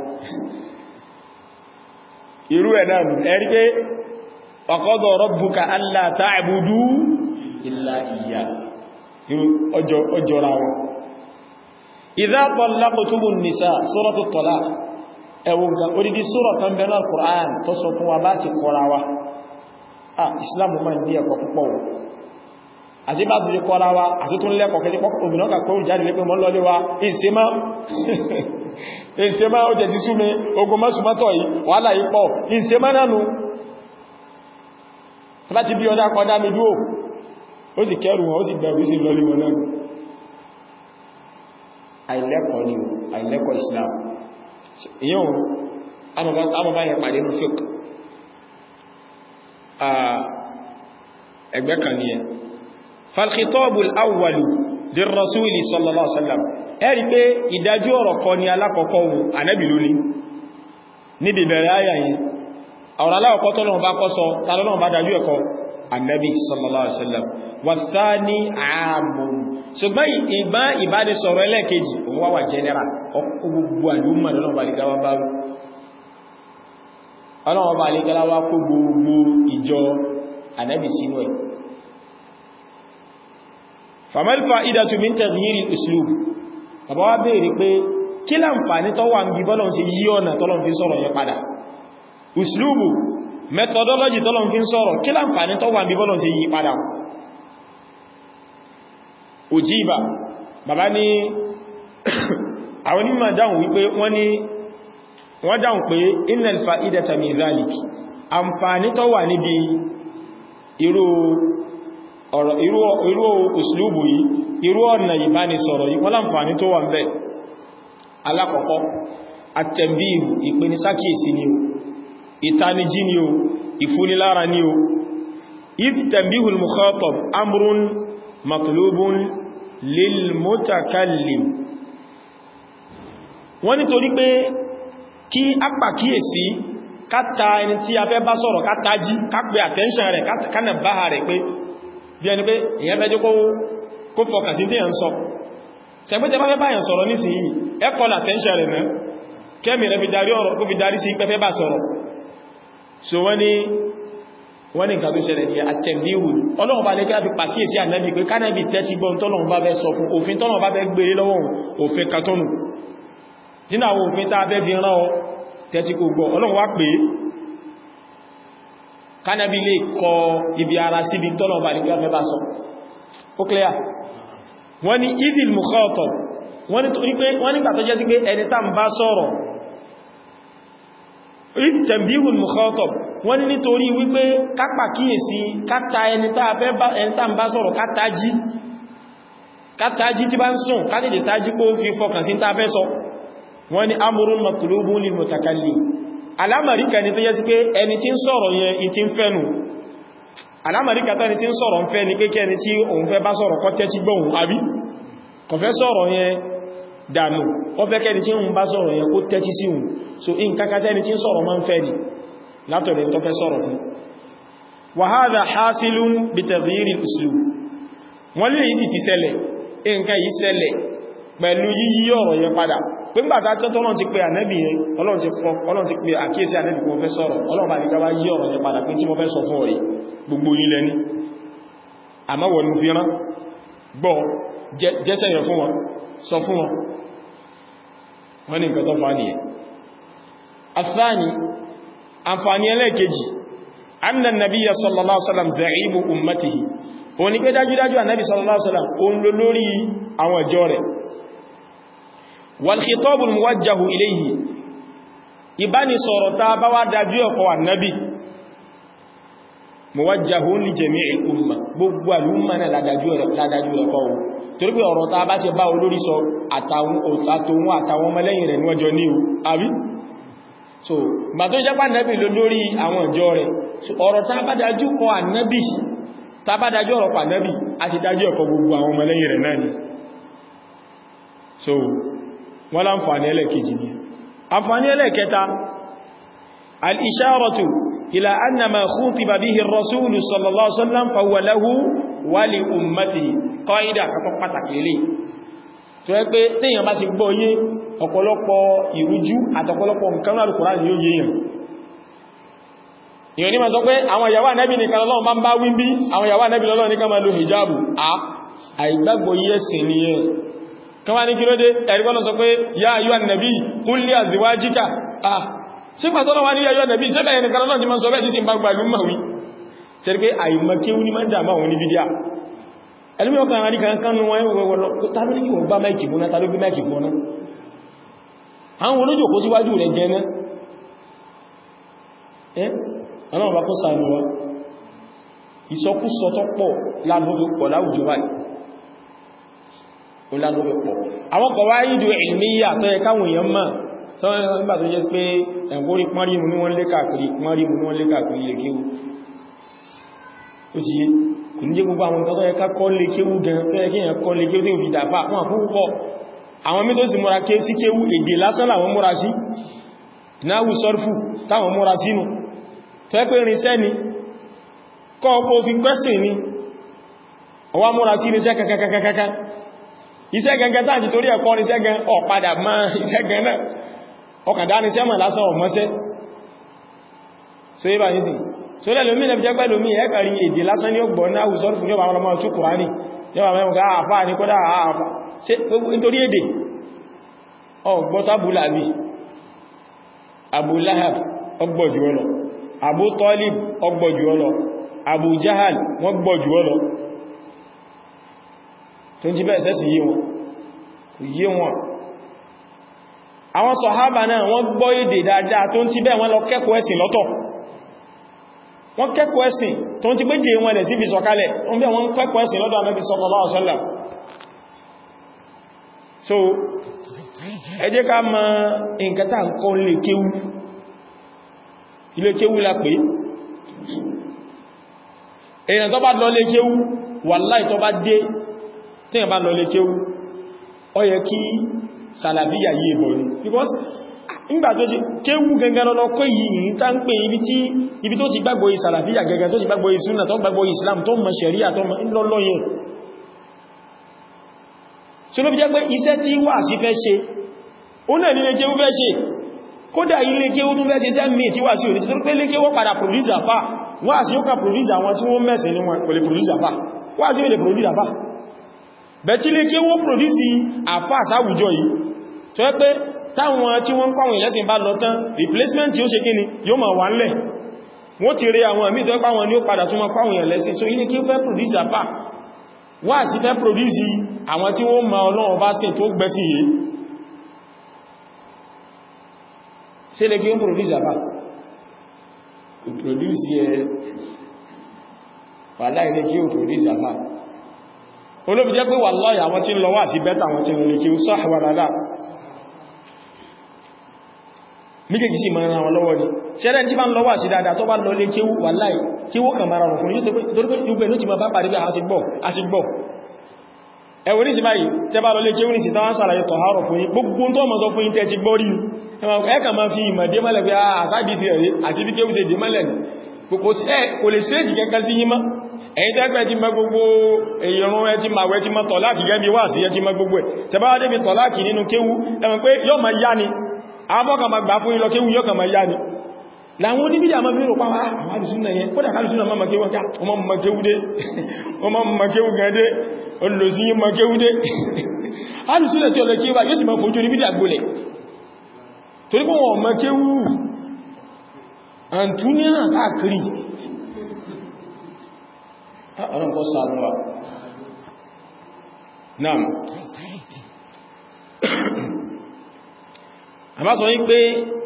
irú ẹ̀ náà ẹ̀rí pé wa qada rabbuka alla ta'budu illa iyyah ọjọ́ra wọn idha tallaqtumun nisa suratu talaq ẹwọ́n ga odidi sura kan bẹ̀rẹ̀ al-Qur'an tó sọ fún wa bá ti kọ́ra wa Islam ma ní ẹ̀kọ́ púpọ̀ wọ àti bá ti kọ́ra wa àti tún lẹ́kọ̀ọ́ kẹjẹ́ pọ́pọ̀ òmìnà kàkọ́ ìjáde lé pé mọ́ lọ́lé wa ìsẹ́má ó jẹ́ ti súnmi ogun mọ́sùmọ́tọ̀ yìí wàhálà yìí pọ̀ ìsẹ́má nánú láti bí ọdá kọ́dá mi dúó ó sì kẹrù wọn ó sì bẹ̀rù sí lọ́lé wọn náà àìlẹ́kọ̀ọ́ ni àìlẹ́kọ̀ọ́ Islam ìyẹn amọ̀bá yẹn pàdé ní fíkì ẹgbẹ́ kan ní ẹ falkhitabul awwalu lirrasuli sallallahu alaihi wasallam ẹ̀rí pé ìdájú ọ̀rọ̀ kọ́ ni alákọ̀ọ́kọ́ ohun Ànábì lóní níbi bẹ̀rẹ̀ ayà yìí ọ̀rọ̀ alákọ̀ọ́kọ́ tọ́lọ́run bá kọ́ sọ tàlọ́lọ́run bá dájú ẹ̀kọ́ Ànábì sallallahu alaihi wasallam wathani ààbùn ṣùgbọ́n ìbánisọ̀rọ̀ ẹlẹ́ẹ̀kejì òun wá wà general ọkọ̀ gbogbo àlúmọ̀ lọ́nà bá lè gáwà bá rú ọlọ́wọ́ bá lè gáwà kó gbogbo ìjọ Ànábì sínú ẹ̀ famal fa'idatu min taghyiril uslub bàbá wá béèrè pé kí láǹfààní tó wà ń bí bọ́lọ̀ sí yí ọ̀nà tọ́lọ̀ fi sọ̀rọ̀ yẹn padà uslubu methodology tọ́lọ̀ fi sọ̀rọ̀ kí láǹfààní tó wà ń bí bọ́lọ̀ sí yí padà òjíbà bàbá ní àwọn onímọ̀ dáhùn wípé wọ́n dáhùn pé innal fa'idata min dhalik àǹfààní tó wà níbi irú uslubu yìí irú ọ̀nà ìbánisọ̀rọ̀ yìí wọ́n láǹfààní tó wà ń bẹ alákọ̀ọ́kọ́ at-tanbih ìpenisákìsí ni o ìtanijí ni o ìfúnilára ni o if tanbihul mukhatab amrun matlubun lil mutakallim wọ́n nítorí pé kí a pàkíyèsí káta ẹni tí a fẹ́ bá sọ̀rọ̀ kátají kápẹ attention rẹ̀ kánà bá rẹ̀ pé bí ẹni pé èyàn fẹ́ jẹ́ kó fọkàn sí tí yàn sọ ṣẹgbẹ́tẹ̀ bá fẹ́ bá yàn sọ̀rọ̀ nísìnyí ẹ call attention rẹ̀ náà kẹ́mì rẹ̀ kó fi darí sí pẹ́fẹ́ bá sọ̀rọ̀ so wọ́n ní nǹkan tó ṣẹlẹ̀ ní àtẹ̀míhù ọlọ́run bá lẹ́gbẹ́ fi pàkíyèsí ànábì pé kánábì tẹ́tí gbọ́n tọ́lọ́run bá fẹ́ sọ fún òfin tọ́lọ́run bá fẹ́ gbére lọ́wọ́ òfin katọ́nù nínú àwọn òfin tá a fẹ́ fi rán ọ tẹ́tí kò gbọ́ ọlọ́run wá pé kánábì lè kọ ibi ara síbi tọ́lọ́run bá lẹ́gbẹ́ fẹ́ bá sọ ó clear wọ́n ní idil mukhatab wọ́n nígbà tó jẹ́ sí pé ẹni tá ń bá sọ̀rọ̀ tanbihul mukhatab wọ́n ní nítorí wípé kápà kíyèsí káta ẹni tá ń bá sọ̀rọ̀ kátají tí bá ń sùn kátìdì tájí kó fi fọkàn sí tá fẹ́ sọ wọ́n ní amrun matlubun lil mutakallim alámàríkà ni tó jẹ́ sí pé ẹni tí ń sọ̀rọ̀ yẹn ìtí ń fẹ́nu alámàríkà tó ẹni tí ń sọ̀rọ̀ ń fẹ́ ni pé kí ẹni tí òun fẹ́ bá sọ̀rọ̀ kọ́ tẹ́tí gbọ́hùn àbí kò fẹ́ sọ̀rọ̀ yẹn dànù ó fẹ́ kẹ́ni tí ń bá sọ̀rọ̀ yẹn kó tẹ́tí sí òun so in kakatẹ́ ni tí ń sọ̀rọ̀ máa ń fẹ́ ni látọ̀dẹ̀ tó fẹ́ sọ̀rọ̀ fún wa hadha hasilun bi taghyiri al-uslub wọ́n lè yìí ti ṣẹlẹ̀ nǹkan yìí ṣẹlẹ̀ pẹ̀lú yíyí ọ̀rọ̀ yẹn padà pé ńgbàtà tọ́lọ́n ti pé ànẹ́bì yẹn ọlọ́run ti pé àkíyèsí ànẹ́bì kò fẹ́ sọ̀rọ̀ ọlọ́run bá ní ká wá yí ọ̀rọ̀ yẹn padà pé tí mo fẹ́ sọ fún ọ̀rẹ́ gbogbo yín lẹ́ni àmọ́ wọ́n ní fi rán gbọ́ jẹ́sẹ̀ yẹn fún wọn sọ fún wọn wọ́n ní nǹkan tó fà nìyẹn afáàní àǹfààní ẹlẹ́ẹ̀kejì annan nabiyya sallallahu alaihi wasallam za'imu ummatihi ó ní pé dájúdájú ànábì sallallahu alaihi wasallam ó ń lò lórí àwọn ìjọ rẹ̀ wal khitabul muwajjahu ilayhi ìbánisọ̀rọ̀ tá bá wá dájú ẹ̀kọ́ ànábì muwajjahun li jami'il umma gbogbo al'umma náà ládájú ẹ̀kọ́ wọn torí pé ọ̀rọ̀ tá bá ti bá olórí sọ àtàwọn ọmọlẹ́yìn rẹ̀ níwọ́jọ́ ní àbí so gbà tó jẹ́ pàdánàbì lórí àwọn ìjọ rẹ̀ ọ̀rọ̀ tá bá dájú kọ ànábì tá bá dájú ọ̀rọ̀ pàdánàbì a ti dájú ẹ̀kọ́ gbogbo àwọn ọmọlẹ́yìn rẹ̀ náà ni so wọ́n láǹfààní ẹlẹ́kejì ni àǹfààní ẹlẹ́kẹta al-isharatu ila anna ma khutiba bihi ar-rasul sallallahu alaihi wasallam fa huwa lahu wa li ummatihi qaida kan pàtàkì lele tó yẹ pé téèyàn bá ti gbọ́ yé ọ̀pọ̀lọpọ̀ ìrújú àtọ̀pọ̀lọpọ̀ nǹkan náà Al-Qur'an yóò yéèyàn ìyẹn ni ma sọ pé àwọn ìyàwó Ànábì nìkan Ọlọ́run bá ń bá wí bí àwọn ìyàwó Ànábì Ọlọ́run nìkan máa lo hijabu àìgbàgbọ́ yé ẹ̀sìn nìyẹn kan wá ní kí ló dé ẹ̀rígbọ́nà sọ pé ya ayyuhan nabi qul li azwajika ṣe pàtọ́lọ́ wá ní ya ayyuhan nabi ṣe bẹ̀rẹ̀ nìkan Ọlọ́run ti máa sọ bẹ́ẹ̀ tí sì ń bá gbà lúmọ̀ wí ṣe rí pé àìmọ̀kéwú ní máa ń dàmà wọn ní bídíà ẹlùmí ọkàn àrí kankan nù wọn wọ́wọ́lọ́ tàbí ní kí wọ́n gbá máìkì fún náà tàbí gbé máìkì fún náà àwọn olójòkó síwájú rẹ̀ jẹ́ náà ọlọ́run bá kó sàánú wa ìsọkúsọ tó pọ̀ lánàá pọ̀ láwùjọ báyìí ó lánàá pọ̀ àwọn kọ̀wá ìdò ìlmíyà tó yẹ káwọn èèyàn máa tó nígbà tó jẹ́ pé ẹ̀kórí pọ́nrímù ní wọ́n lé káàkiri lè kéwú ó ti yé kò ní jẹ́ gbogbo àwọn nǹkan tó yẹ ká kọ́ lè kéwú gan tó yẹ kí èèyàn kọ́ lè kéwú tí ó fi dàfà fún àkókò àwọn mí tó sì múra ké sí kéwú èdè lásán làwọn múra sí náwù sọ́rfù táwọn múra sínú tó ẹ́ pé rinṣẹ́ ni kọ́ọ̀kọ́ fi kwẹ́sìn ni ọwá múra sí rinṣẹ́ kankankankankan iṣẹ́ gangan tàbí torí ẹ̀kọ́ rinṣẹ́ gan ọ̀padà má iṣẹ́ gan náà ọkàdá rinṣẹ́ mọ̀ lásán ọmọṣẹ́ so yíba nísìn so lẹ́lòmí lẹ́bí jẹ́ pẹ́lòmí ẹ́kàrí èdè lásán ní ọgbọ̀n náà sọ́rfù ní ọmọ ọmọ tú Kùránì ní ọmọ mẹ́mọ̀ àfá ní kódà àfá nítorí èdè ọgbọ́ta búláàbí Abu Lahab ọgbọ̀jù ọlọ Abu Talib ọgbọ̀jù ọlọ Abu Jahal wọ́n gbọ̀jù ọlọ tó ń jí bẹ́ẹ̀ sẹ́sì yé wọn àwọn sọ̀hábà náà wọ́n gbọ́ èdè dáadáa tó ń ti bẹ́ẹ̀ wọ́n lọ kẹ́kọ̀ọ́ ẹ̀sìn lọ́tọ̀ wọ́n kẹ́kọ̀ọ́ ẹ̀sìn tó ń ti pé jẹ́ wọn lẹ̀ sí ibi sọ̀kalẹ̀ wọ́n bẹ́ẹ̀ wọ́n kẹ́kọ̀ọ́ ẹ̀sìn lọ́dọ̀ Ànábì sallallahu alaihi wasallam so ẹ jẹ́ ká mọ̀ nǹkan tá ń kọ́ ilé kéwú la pé èyàn tó bá lọ lé kéwú wàláhì tó bá dé tíyàn bá lọ lé kéwú ó yẹ kí sàlàbíyà yìí bọ̀ ní because ìgbà tó ṣe kéwú gangan lọ kọ́ yìí tá ń pè ibi tó ti gbàgbọ́ yìí sàlàbíyà gangan tó ti gbàgbọ́ yìí súnà tó gbàgbọ́ yìí Islam tó mọ̀ ṣẹ̀ríà tó mọ̀ lọ́lọ́yẹ so ló fi jẹ́ pé iṣẹ́ tí wà sí fẹ́ ṣe ó náà nílé kéwú fẹ́ ṣe kódà ilé kéwú tó fẹ́ ṣe iṣẹ́ mìí tí wà sí òní tó pé lé kéwú padà produce àfá wà sí ó kà produce àwọn tí wọ́n mẹ́sẹ̀ ní wọn kò lè produce àfá wà sí ó lè produce àfá bẹ̀tí lé kéwú produce àfá sáwùjọ yìí tó yẹ pé táwọn tí wọ́n pàwọn ìlẹ́sìn bá lọ tán replacement tí ó ṣe kíni yóò máa wà ńlẹ̀ wọ́n ti rí àwọn àmì tó yẹ pàwọn ní ó padà tún máa pàwọn ìlẹ́sìn so ilé kéwú fẹ́ produce àfá wà sí fẹ́ produce àwọn tí wọ́n máa Ọlọ́run bá sìn tó gbẹ́sìn yìí ṣe lè kí ó produce àbá kò produce yẹ wàláhì ilé kí ó produce àbá olóbi jẹ́ pé wàláhì àwọn tí ń lọ wà sí bẹ́ta àwọn tí ń lè kí ó sọ àwàdàdà méjèèjì sí mara wọn lọ́wọ́ ni ṣẹ́rẹ́ tí bá ń lọ wà sí dáadáa tó bá lọ lé kí ó wàláhì kí ó kàn mara rùn fún yóò tó pé gbogbo ẹ̀nú ti ma bá parí bí a ti gbọ́ ẹwọ ní sí báyìí tẹ́ bá lọ lé kí ó ní sí táwọn sàlàyé tọ̀hárọ̀ fún yí gbogbo tó mọ́ sọ fún yí tẹ́ ti gbọ́ rí ẹ̀kà máa fi ìmọ̀ démọ́lẹ̀ pé àṣádìsí ẹ̀rẹ́ àti bí kéwú ṣe démọ́lẹ̀ ní kò lè ṣéèjì kẹ́kẹ́ sí yímá ẹ̀yìn tẹ́gbẹ́ ti mọ́ gbogbo èyàn ẹ ti ma wẹ́ ti mọ́ tọ̀láàkì gẹ́bí wà sí ẹ ti mọ́ gbogbo ẹ̀ tẹ́bá wá débi tọ̀láàkì nínú kéwú ẹ̀mọ̀ pé yóò máa yá ni àbọ́kà máa gbà fún ìlọ kéwú yóò kà máa yá ni láwọn oníbídà máa bí rò pàwà àwọn àdìsúnà yẹn kódà kálùsúnà máa kéwú ká ọmọ mọ̀ kéwú dé ọmọ mọ̀ kéwú gẹ́dé olùsí mọ̀ kéwú dé àdìsúnà tí ọlọ kéwú yóò sì máa fojú oníbídà gbólẹ̀ torí pé wọn mọ̀ kéwú àntúníà káàkiri ọ̀rọ̀ kọ́ sàánúwà náà àbá sọ wípé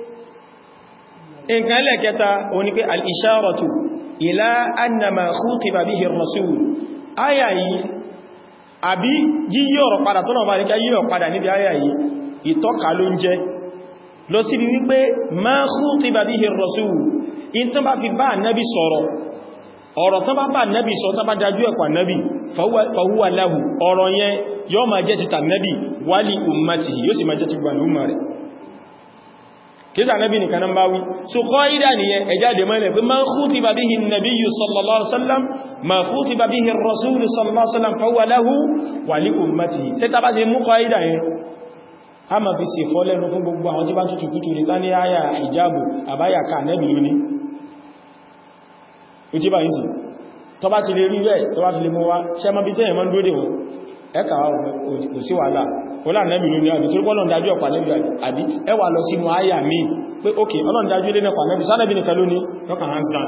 nǹkan lẹ́kẹta òní pé al-isharatu ila annama khutiba bihi ar-rasul áyà yìí àbí yíyí ọ̀rọ̀ padà tó náà bá rí ká yíyí ọ̀rọ̀ padà níbi áyà yìí ìtọ́ka ló ń jẹ́ lọ sí bí wípé ma khutiba bihi ar-rasul in tán bá fi bá nábi sọ̀rọ̀ ọ̀rọ̀ tán bá nábi sọ tán bá dájú ẹ̀kọ́ nábi fahuwa lahu ọ̀rọ̀ yẹn yóò máa jẹ́ ti tà nábi wali ummatihi yóò sì máa jẹ́ ti gbà lúmà rẹ̀ kìí sànẹ́bì nìkan náà bá wí so qaida nìyẹn ẹjá dè mọ́lẹ̀ pé ma khutiba bihi an-nabiyyu sallallahu alaihi wasallam ma khutiba bihi ar-rasul sallallahu alaihi wasallam fahuwa lahu wa li ummatihi ṣe tàbá ṣe mú qaida yẹn a ma fi ṣe fọ́lẹ́nu fún gbogbo àwọn tí bá tútù kútù ní tání àyà hijabu àbáyà ká nẹ́bì lóní ó tí bá yìí sí tó bá ti lè rí rẹ̀ tó bá fi lè mọ́ wá ṣe mọ́ bí tẹ́yẹ̀ mọ́ lóde wọn ẹka kò sí wàhálà wọ́n nẹ́bì lóní àbí tó gbọ́nà dájú ọ̀pá nẹ́bì àbí ẹwà lọ sínú àyà mi pé ókè ọlọ́n dájú ilé nẹ́pà nẹ́bì sánẹ́bì nìkan lóní lọ́kàn hands down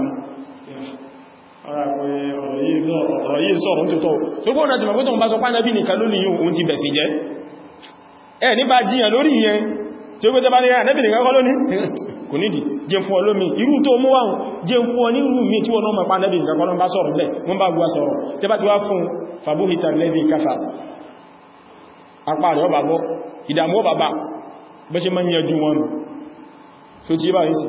ọ̀rọ̀ yìí sọ̀rọ̀ ń tó tó gbọ́nà ti mọ̀ pé tó ń bá sọ pá nẹ́bì nìkan lóní yóò oun ti bẹ̀sì jẹ́ ẹ nípa jíyàn lórí ìyẹn tí ó gbé tẹbá ní ànẹ́bì nìkan kọ́ lóní kò nídìí jẹ́ fún ọlómi irú tó mú wáhùn jẹ́ fún ọ ní irú mi tí wọ́n náà mọ̀ pá nẹ́bì nìkan kọ́ lọ́n bá sọ̀rọ̀ lẹ́ wọ́n bá gbá sọ̀rọ̀ tẹbá ti wá fún fàbúhìtà lẹ́bì káfà apá rẹ̀ ọba bọ́ ìdàmú ọba bá bẹ́ ṣe máa ń yẹjú wọn so tí bá yìí sí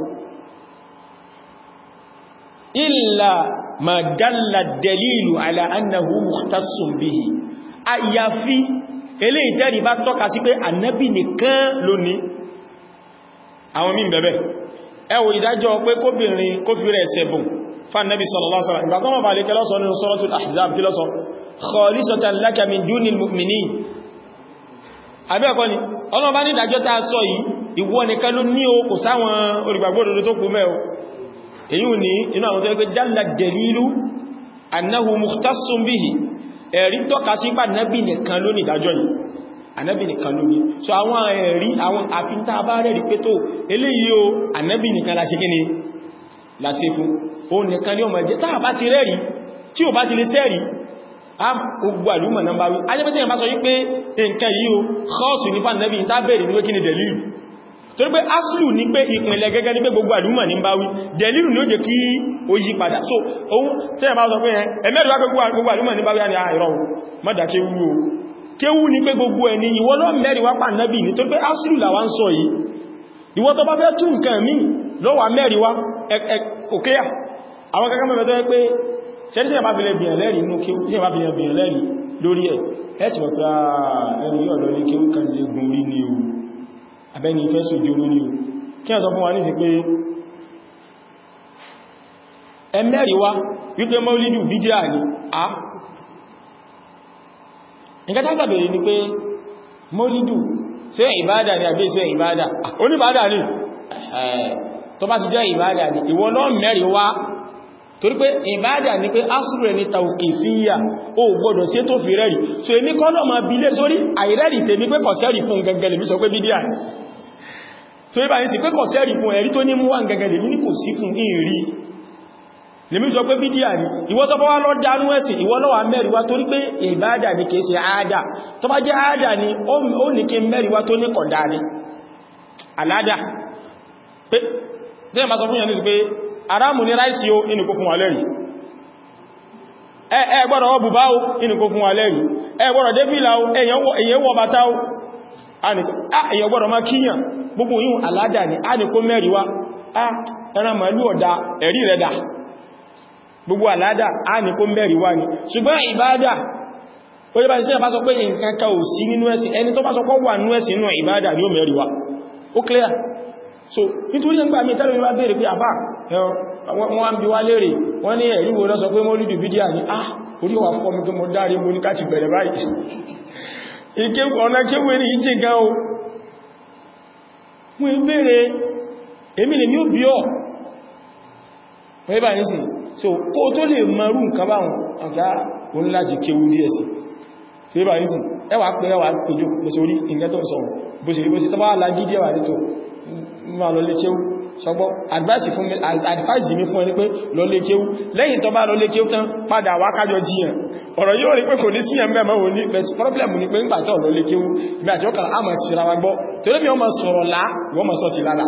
illa ma dalla dalilu ala annahu mukhtassun bihi àyàfi eléyìí tẹ́rì bá tọ́ka sí pé ànábì nìkan lóní àwọn mí bẹ̀bẹ̀ ẹ wò ìdájọ́ pé kóbìnrin kó fi rẹ̀ ṣẹ̀bùn fánàbí sallallahu alaihi wasallam ìgbà tó wọ́n bá lè kẹ́lọ́sọ nínú suratul ahzab kí lọ́sọ khalisatan laka min dunil mu'minin àbẹ́ ẹ̀kọ́ ni ọlọ́run bá ní ìdájọ́ tá a sọ yìí ìwọ nìkan ló ní o kò sáwọn olùgbàgbọ́ òdodo tó kú mẹ́ o èyí ní inú àwọn tó ẹgbẹ́ jalla dalilu annahu mukhtassun bihi ẹ̀rí tọ́ka sí pà nábì nìkan ló ní ìdájọ́ yìí ànábì nìkan ló ní so àwọn ẹ̀rí àwọn àfíntà bá rẹ̀ rí pé tó eléyìí o ànábì nìkan la ṣe kí ni la ṣe fún o nìkan ní ọmọ ẹjẹ́ táà bá ti rẹ́rí tí ò bá ti lè sẹ́rí gbogbo àlúmọ̀ náà bá wí ajẹ́bẹ́tẹ̀ yẹn bá sọ wípé nǹkan yìí o kọ́ọ̀sù ní fàánàbí ìtàbẹ̀rẹ̀ ní wékí ni dẹ̀lìlì torí pé asìlù ní pé ìpìnlẹ̀ gẹ́gẹ́ ní pé gbogbo àlúmọ̀ ní bá wí dẹ̀lìlù ní ó jẹ́ kí ó yí padà so ohun tẹ́yẹ̀ bá sọ pé ẹmẹ́rẹ̀ wá pé gbogbo àlúmọ̀ ní bá wí ní àìrọ̀ mọ́dà kéwú o kéwú ní pé gbogbo ẹni ìwọ lọ mẹ́rin wá pà nábì ní torí pé asìlù làwá ń sọ yìí ìwọ tó bá fẹ́ tún nǹkan míì lọ́wà mẹ́rin wá kò clear àwọn kankan mẹ́rin tó yẹ pé ṣẹ́rí tí a bá fi lè bìyàn lẹ́rìí inú kí ní ẹ̀bá bìyàn bìyàn lẹ́rìí lórí ẹ̀ ẹ̀tì wọ́n pé ẹni yóò lọ lé kí ó kàn lè gùn rí ní o abẹ́ni ìfẹ́ sójú lórí o kí a sọ fún wa ní sí pé ẹmẹ́rìí wá wípé mọ́lídù bídíà ní a nǹkan tá gbàbẹ̀rẹ̀ ni pé mọ́lídù ṣé ìbádà ni àbí ṣé ìbádà oníbádà ni tó bá ti jẹ́ ìbádà ni ìwọ lọ mẹ́rìí wá torí pé ìbádà ní pé asùrù ẹni tàùkìfíyà ó gbọdọ̀ sí tó fi rẹ̀rì so èmi kọ́nà ma bí lé sórí àìrẹ́rì tèmi pé kọ̀sẹ́rì fún gẹ́gẹ́lẹ̀ bí sọ pé bídíà so ibà ní sí pé kọ̀sẹ́rì fún ẹ̀rí tó ní mú wà gẹ́gẹ́lẹ̀ ní kò sí fún ìrí lèmi sọ pé bídíà ní ìwọ tó bá wá lọ dánú ẹ̀sìn ìwọ lọ́wà mẹ́rin wá torí pé ìbádà ní kìí ṣe àádà tó bá jẹ́ àádà ní ó ní kí mẹ́rin wá tó ní kọ̀dá ní aládà pé tí ẹ̀ máa sọ fún yẹn ní sí pé aráàmù ní ráìsì ó inú kó fún wa lẹ́rìí ẹ gbọ́dọ̀ wọ bùbá ó inú kó fún wa lẹ́rìí ẹ gbọ́dọ̀ dé fìlà ó èyàn wọ bàtà ó èyàn gbọ́dọ̀ má kíyàn gbogbo yíò aládà ní a ní kó mẹ́rin wá ẹran màálù ọ̀dá ẹ̀rí rẹ̀ dà gbogbo aládà a ní kó mẹ́rin wá ní ṣùgbọ́n ìbádà ó yẹ bá ṣe bá sọ pé nǹkan ká ò sí nínú ẹ̀sìn ẹni tó bá sọ pé wà nínú ẹ̀sìn nínú ìbádà ní ó mẹ́rin wá ó clear so nítorí ẹgbà mi tẹ́lẹ̀ wá bèèrè pé àbá wọ́n wá ń bí wá lérè wọ́n ní ẹ̀rí wo lọ́sọ pé mọ́lúdù bídíà ní orí wà fọ́ mi tó mọ́ dáre mú ní káàkiri bẹ̀rẹ̀ báyìí ọ̀nà kéwé ní ìjì gan o mú ìbéèrè èmi lè ní ó bí ọ̀ wọ́n bá ní sí so kó tó lè marú nǹkan báwọn àkà òun láti kéwú díẹ̀ sí ṣe bá ní sí ẹwà pé ẹwà péjò pèsè ìgbẹ́ tó ń sọ bó ṣe tọ́bá alágídí ẹwà ní tó máa lọ lé kéwú sọgbọ́ advice mi fún ẹni pé lọ lé kéwú lẹ́yìn tó bá lọ lé kéwú tán padà wá kájọ jíyàn ọ̀rọ̀ yóò rí pé kò ní sí ẹ̀mẹ́ mọ́ ní problem ní pé nígbàtí ọ̀lọ́ lé kéwú ibi àti ọkàrà á máa síra wa gbọ́ torí mi wọ́n máa sọ̀rọ̀ lá wọ́n máa sọ ti lálà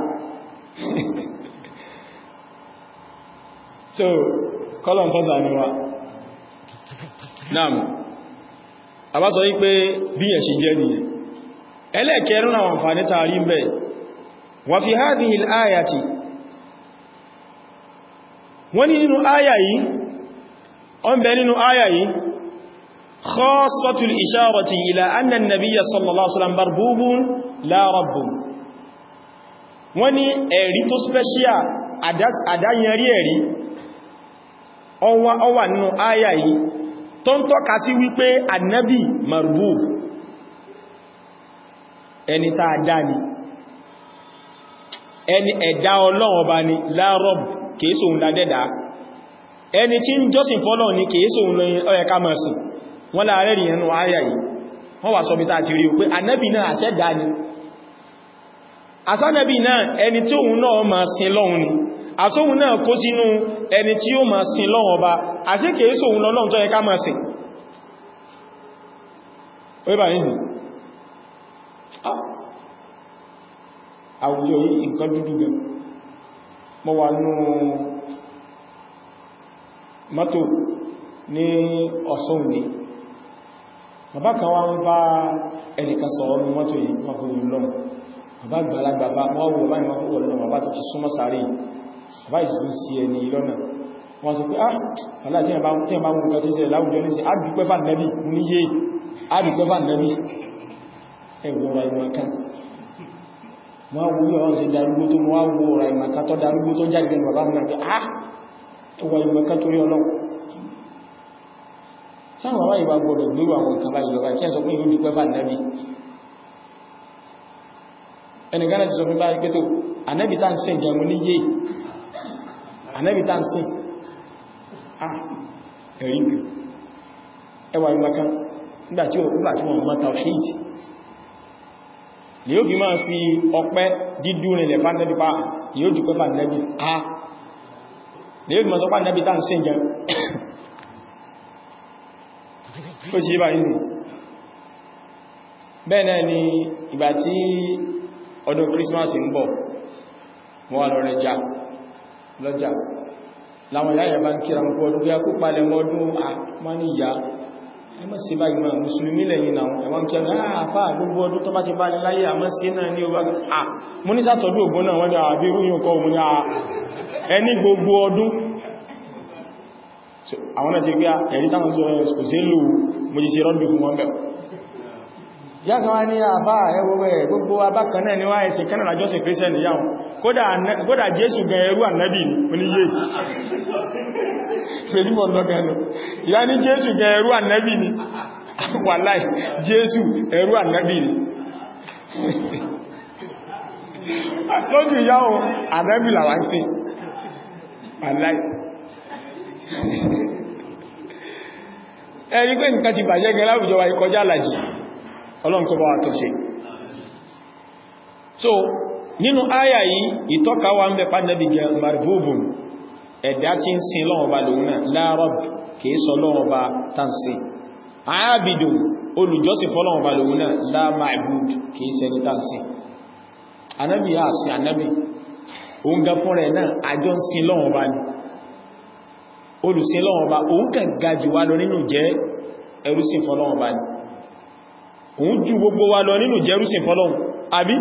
so kọ́lọ̀n fọ́sà ni wa náà àbá sọ wípé bí ẹ̀ ṣe jẹ́ nìyẹn ẹlẹ́ẹ̀kẹ́rún àwọn àǹfààní tààrí ń bẹ̀ وفي هذه الآية ونين آية أنبنين آية خاصة الإشارة إلى أن النبي صلى الله عليه وسلم مربوب لا رب wọ́n ní ẹ̀rí tó special àdáyẹrí ẹ̀rí ó wà nínú àyà yìí tó ń tọ́ka sí wípé annabi marbub ẹni tá dá ni ẹni ẹ̀dá Ọlọ́run ọba ni la Rabb kèéso òun ládẹ́dá ẹni tí ń jọ́sìn fọ́lọ́run ni kèéso òun ló yẹ ká máa sìn wọ́n láàrẹ́ rí ẹnu àyà yìí wọ́n wà sọ bí táà ti rí pé annabi náà àṣẹ́dá ni asánàbí náà ẹni tí òun náà máa sin lọ́hun ni asóhun náà kó sínú ẹni tí ó máa sin lọ́hun ọba àṣẹ kèéso òun lọ́lọ́run tó yẹ ká máa sìn àwùjọ yìí nǹkan dúdú gan mọ́ wà nú mọ́tò ní ọ̀sán ní bàbá kan wá ń bá ẹnìkan sọ̀rọ̀ ní mọ́tò yìí wọ́n kò yìí lọ́nà bàbá gbàlagbà wọ́n wọ́n báyìí wọ́n wọ́n lọ́nà bàbá tó ti súnmọ́ sáré bàbá ìsìnkú sí ẹni lọ́nà wọ́n sọ pé aláà tí ẹ bá mú nǹkan tí ṣẹlẹ̀ láwùjọ ní sí àdùpẹ́fà nẹ́bí ní yé àdùpẹ́fà nẹ́bí ẹ̀wọ̀ra ìmọ̀ká wọ́n wú yọ́ ṣe darúgbó tó wọ́n wú ọ̀rọ̀ ìmọ̀ká tó darúgbó tó jáde gẹn bàbá náà pé ẹwà ìmọ̀ká torí Ọlọ́run sáwọn àwọn ìwà gbọdọ̀ gbérò àwọn nǹkan báyìí lọ báyìí kí ẹ sọ pé yóò dùpẹ́fà nẹ́bí ẹnìkan ti sọ fún báyìí pé tó ànẹ́bì tá ń sìn jẹun ní yé ànẹ́bì tá ń sìn ẹ̀rí ẹwà ìmọ̀ká nígbàtí wọ́n mọ̀ tawhid ni yóò fi máa fi ọpẹ́ dídú nílẹ̀ fánẹ́bí pa yóò jù pẹ́fà nẹ́bí ni yóò fi máa tọ́pá nẹ́bí tá ń sìn jẹun ó ṣe bá yìí bẹ́ẹ̀ náà ni ìgbà tí ọdún Christmas ń bọ̀ wọ́n wà lọ rẹ̀ já lọ́jà láwọn ìyá ìyàbá ń kíra mọ́ ọdún bí a kó palẹ̀ mọ́ ọdún àmọ́ ní ìyá ẹmọ́ sí báyìí máa mùsùlùmí lẹ́yìn náà ẹwọ́n kí ẹ̀rọ àfáà gbogbo ọdún tó bá ti bá ní láyé àmọ́ sí náà ní ọgbà mú ní sátọ̀dún ògbó náà wọ́n ni àbí rúyìn kọ́ òun ní ẹni gbogbo ọdún àwọn náà ti gbé ẹ̀rí táwọn tó kò sí lò mo ti ṣe rọ́dù fún wọn bẹ̀ yá kan wá ní àfáà ẹwọ́wẹ́ gbogbo abákan náà ni wá ẹ̀sìn kan náà jọ́sìn Christian yáwọn kódà Jésù gan ẹrú ànábì ní oníyé fèdímọ̀ lọ́gẹ́nu ìyá ní Jésù jẹ ẹrú ànábì ni wàláì Jésù ẹrú ànábì ni lójú ìyáwó ànábì làwá ń sìn wàláì ẹ̀rí pé nǹkan ti bàjẹ́ gẹ láwùjọ wa ìkọjá àlàjì ọlọ́nkọ́ bá wà tó ṣe so nínú áyà yìí ìtọ́ka wa ń bẹ pàdánàbì jẹ marbubun ẹ̀dá tí ń sin lọ́wọ́ bá lòun náà la Rabb kìí sọ lọ́wọ́ bá tàǹsí àábìdùn olùjọ́sìn fọ́lọ́wọ́ bá lòun náà la ma'bud kìí sẹni tàǹsí anábì yá sí anábì òun ga fún rẹ̀ náà àjọ ń sin lọ́wọ́ bá ní olùsìn lọ́wọ́ bá òun kàn ga jù wá lọ nínú jẹ́ ẹrúsìn fọ́lọ́wọ́ bá ní òun ju gbogbo wa lọ nínú jẹ́ ẹrúsìn fọ́lọ́wọ́ àbí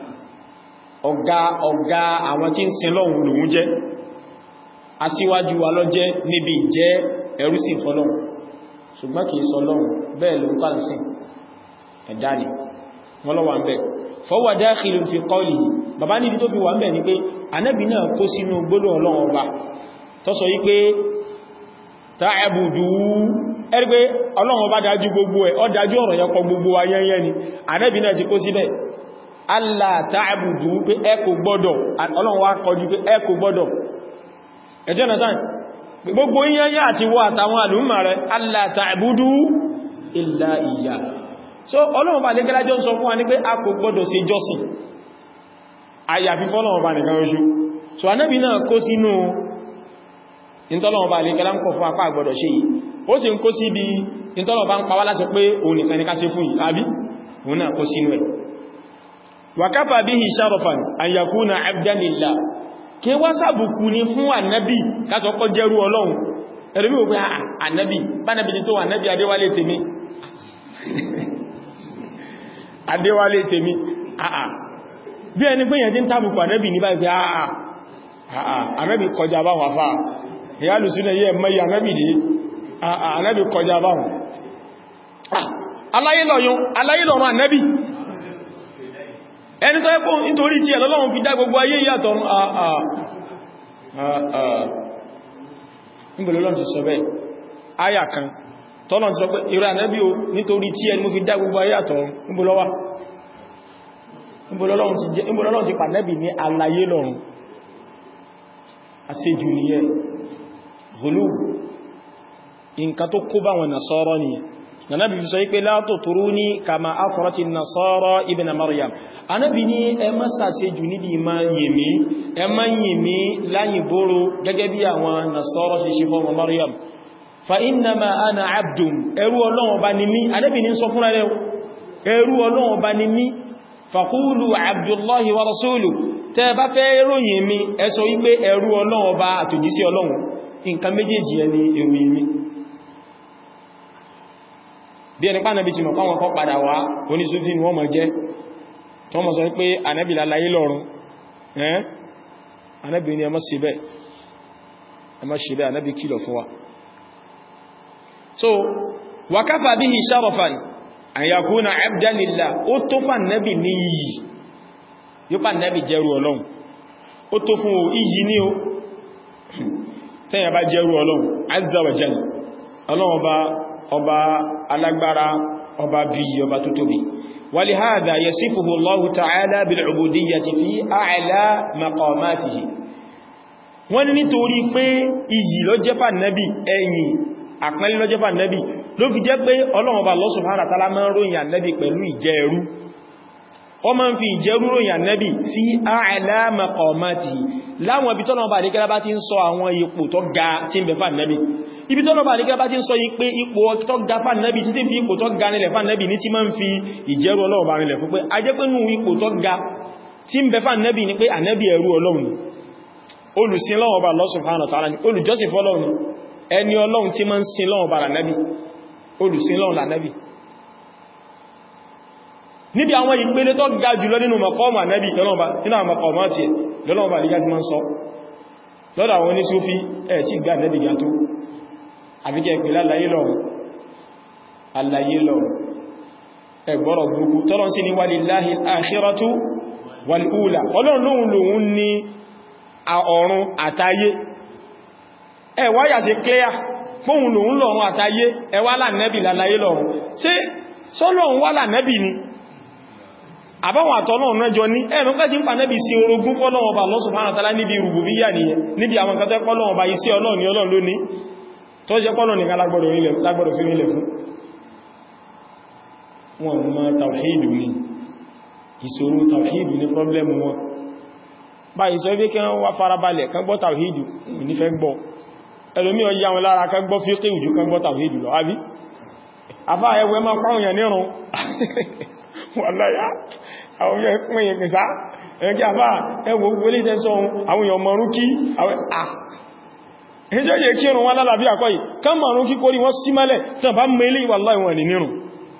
ọ̀gá àwọn tí ń sin lọ́wọ́ lòun jẹ́ aṣíwájú wa lọ jẹ́ níbi ìjẹ́ ẹrúsìn fọ́lọ́run ṣùgbọ́n kìí sọ lọ́run bẹ́ẹ̀ ló ń pàá sí ẹ̀dá ni wọ́n lọ́wà ń bẹ̀ fahuwa dakhilun fi qawlihi bàbá níbi tó fi wà ń bẹ̀ ní pé Ànábì náà kó sínú gbólóhùn Ọlọ́run ọba tó sọ wípé ta'budu ẹ̀rí pé Ọlọ́run ọba dájú gbogbo ẹ̀ ó dájú ọ̀rọ̀ yẹn kọ gbogbo ayẹyẹ ni Ànábì náà ti kó síbẹ̀ Allah ta'budu pé ẹ kò gbọ́dọ̀ Ọlọ́run wá kọjú pé ẹ kò gbọ́dọ̀ ẹjọ́ na sáà gbogbo yíyányá àti wọ́ àtàwọn àlúmà rẹ̀ alla ta'budu illa iya so Ọlọ́run bá lẹ́gẹ́lá jọ sọ fún wa ní pé a kò gbọ́dọ̀ ṣe jọ́sìn àyàfi fọ́lọ́run bá nìkan oṣù so Ànábì náà kó sínú ìntọ́lọ́run bá lẹ́gẹ́lá ń kọ̀ fún apá àgbọ́dọ̀ ṣe yìí ó sì ń kó sí bí ìntọ́lọ́run bá ń pa wá láṣẹ pé òun nìkan ní ká ṣe fún yìí àbí òun náà kó sínú ẹ̀ wa kafa bihi sharafan an yakuna abdan lillah kí wá sàbùkù ní fún ànábì kásọpọ̀ jẹ́rú Ọlọ́run ẹ̀rẹ́bí wò pé ànábì bánàbì tó wà ànábì adéwálé tèmi adéwálé tèmi bí ẹni pé yẹn tí ń tàbùkù ànábì ní báyìí pé ànábì kọjá báwọn afá ìyálùsúnà yẹ mẹ́yà ànábì ní ànábì kọjá báwọn aláyélọ́run ànábì ẹni tó ẹ́pọ̀ nítorí tí Ọlọ́run fi dá gbogbo ayé yàtọ̀run níbo l'Ọlọ́run ti sọ bẹ́ẹ̀ áyà kan tọ́lọ́run ti sọ pé ìrẹ́ ànábì o nítorí tí ẹni mo fi dá gbogbo ayé yàtọ̀run níbo ló wà níbo l'Ọlọ́run ti pànẹ́bì ní alayé lọ́run àṣejù nìyẹn ghulub nǹkan tó kó bá wọn Nasara nìyẹn Ànábì fi sọ wípé la tutruni kama atrati Nasara ibn Maryam Ànábì ní ẹ má ṣàṣejù níbi ìmá yèmí ẹ má yèmí láyìn bóró gẹ́gẹ́ bí àwọn Nasara ṣe ṣe fọ́mọ Maryam fa innama ana abdun ẹrú Ọlọ́run ọba ni mí Ànábì ní sọ fúnra rẹ̀ ẹrú Ọlọ́run ọba ni mí faqulu abdullahi wa rasuluhu tẹ́ bá fẹ́ ròyìn mi ẹ sọ wípé ẹrú Ọlọ́run ọba àtòjíṣẹ́ Ọlọ́run nǹkan méjèèjì ẹni ìròyìn mi bí ẹni pàánà bí ti mọ̀ pàwọn kan padà wá oníṣúfí ni wọ́n mọ̀ jẹ́ tó mọ̀ sọ wípé ànábì láláyé lọ́run ànábì ni ẹ má ṣe bẹ́ẹ̀ ànábì kìlọ̀ fún wa so wa kafa bihi sharafan an yakuna abdan lillah ó tó fà nábì ní iyì yóò pà nábì jẹ́rú Ọlọ́run ó tó fún iyì ní o tẹ́yà bá jẹ́rú Ọlọ́run azza wa jalla Ọlọ́run ọba alágbára ọba bí ọba tó tóbi walihadha yasifuhu Allahu ta'ala bil'ubudiyyati fi a'la maqamatihi wọ́n ní nítorí pé iyì ló jẹ́ fà nábì ẹ̀yìn àpẹẹlẹ́ ló jẹ́ fà nábì ló fi jẹ́ pé Ọlọ́run ọba Allah subhanahu wa ta'ala máa ń ròyìn ànábì pẹ̀lú ìjẹ́rú ó máa ń fi ìjẹ́rú ròyìn ànábì fi a'la maqamatihi láwọn ibi tọ́nà ọba àdíkẹ́lá bá ti ń sọ àwọn ipò tó ga tí ń bẹ fà nábì ibi tọ́nà ọba àdíkẹ́lá bá ti ń sọ pé ipò tó ga fà nábì títí fi ipò tó ga nílẹ̀ fà nábì ní tí máa ń fi ìjẹ́rú Ọlọ́run bá nílẹ̀ fún pé a jẹ́ pé nù ipò tó ga tí ń bẹ fà nábì ní pé ànábì ẹrú Ọlọ́run ni olùsìn Ọlọ́run ọba Allah subhanahu wa ta'ala ni olùjọ́sìn fọ́lọ́run ni ẹni Ọlọ́run tí máa ń sin Ọlọ́run bá nábì olùsìn Ọlọ́run lànábì níbi àwọn ìpele tó ga jùlọ nínú maqama nábì nínú àwọn maqama tí ẹ̀ lọ́lọ́wọ́ bá rígá tí máa ń sọ lọ́dọ̀ àwọn ní Súfí ẹ̀ tí gbá nábì gà tó àfikẹ́ ìpele alayé lọ ẹgbọ́rọ̀ burúkú tọ́lọ́n sí ni walillahi al-akhiratu wal-ula Ọlọ́run lóhun ní ọ̀run àtayé ẹwà yà sí clear fóhun lóhun lọ́run àtayé ẹwà lánẹ́bì lálayé lọ́run ṣé sọ́lọ́run wà lánẹ́bì ni àbáwọn àtọ́lọ́run rẹjọ ní ẹ̀rùn pẹ́ tí ń pa nẹ́bì sí orogún fọ́lọ́run ọba Allah subhanahu wa ta'ala níbi rububiyya nìyẹn níbi àwọn kan tẹ́ pọ́lọ́run ọba iṣẹ́ Ọlọ́run ni Ọlọ́run ló ní tó jẹ́ pọ́lọ́run nìkan lágbọ́dọ̀ fi rílẹ̀ fún wọn mọ́ tàwhídù ní ìṣòro tàwhídù ní pọ́blẹ́mù wọn bá ìṣọ́ ibi kí wọ́n wá farabalẹ̀ kan gbọ́ tàwhídù nífẹ́ gbọ́ ẹlòmí ó yá wọn lára kan gbọ́ fíkí ìjú kan gbọ́ tàwhídù lọ àbí afá ẹwẹ́ máa pàwọn èèyàn nírun wàláyá àwọn èèyàn pín èèyàn pèsá ẹ̀kí afá ẹwọ wọlé tẹ́sọ àwọn èèyàn mọ̀rún kí ẹjọ́ yẹ kí irun wọn lálàbí àkọ́ yìí kán mọ̀rún kí kórí wọ́n sí mẹ́lẹ̀ tán bá mẹ́lẹ̀ wàláhì wọn ní nírun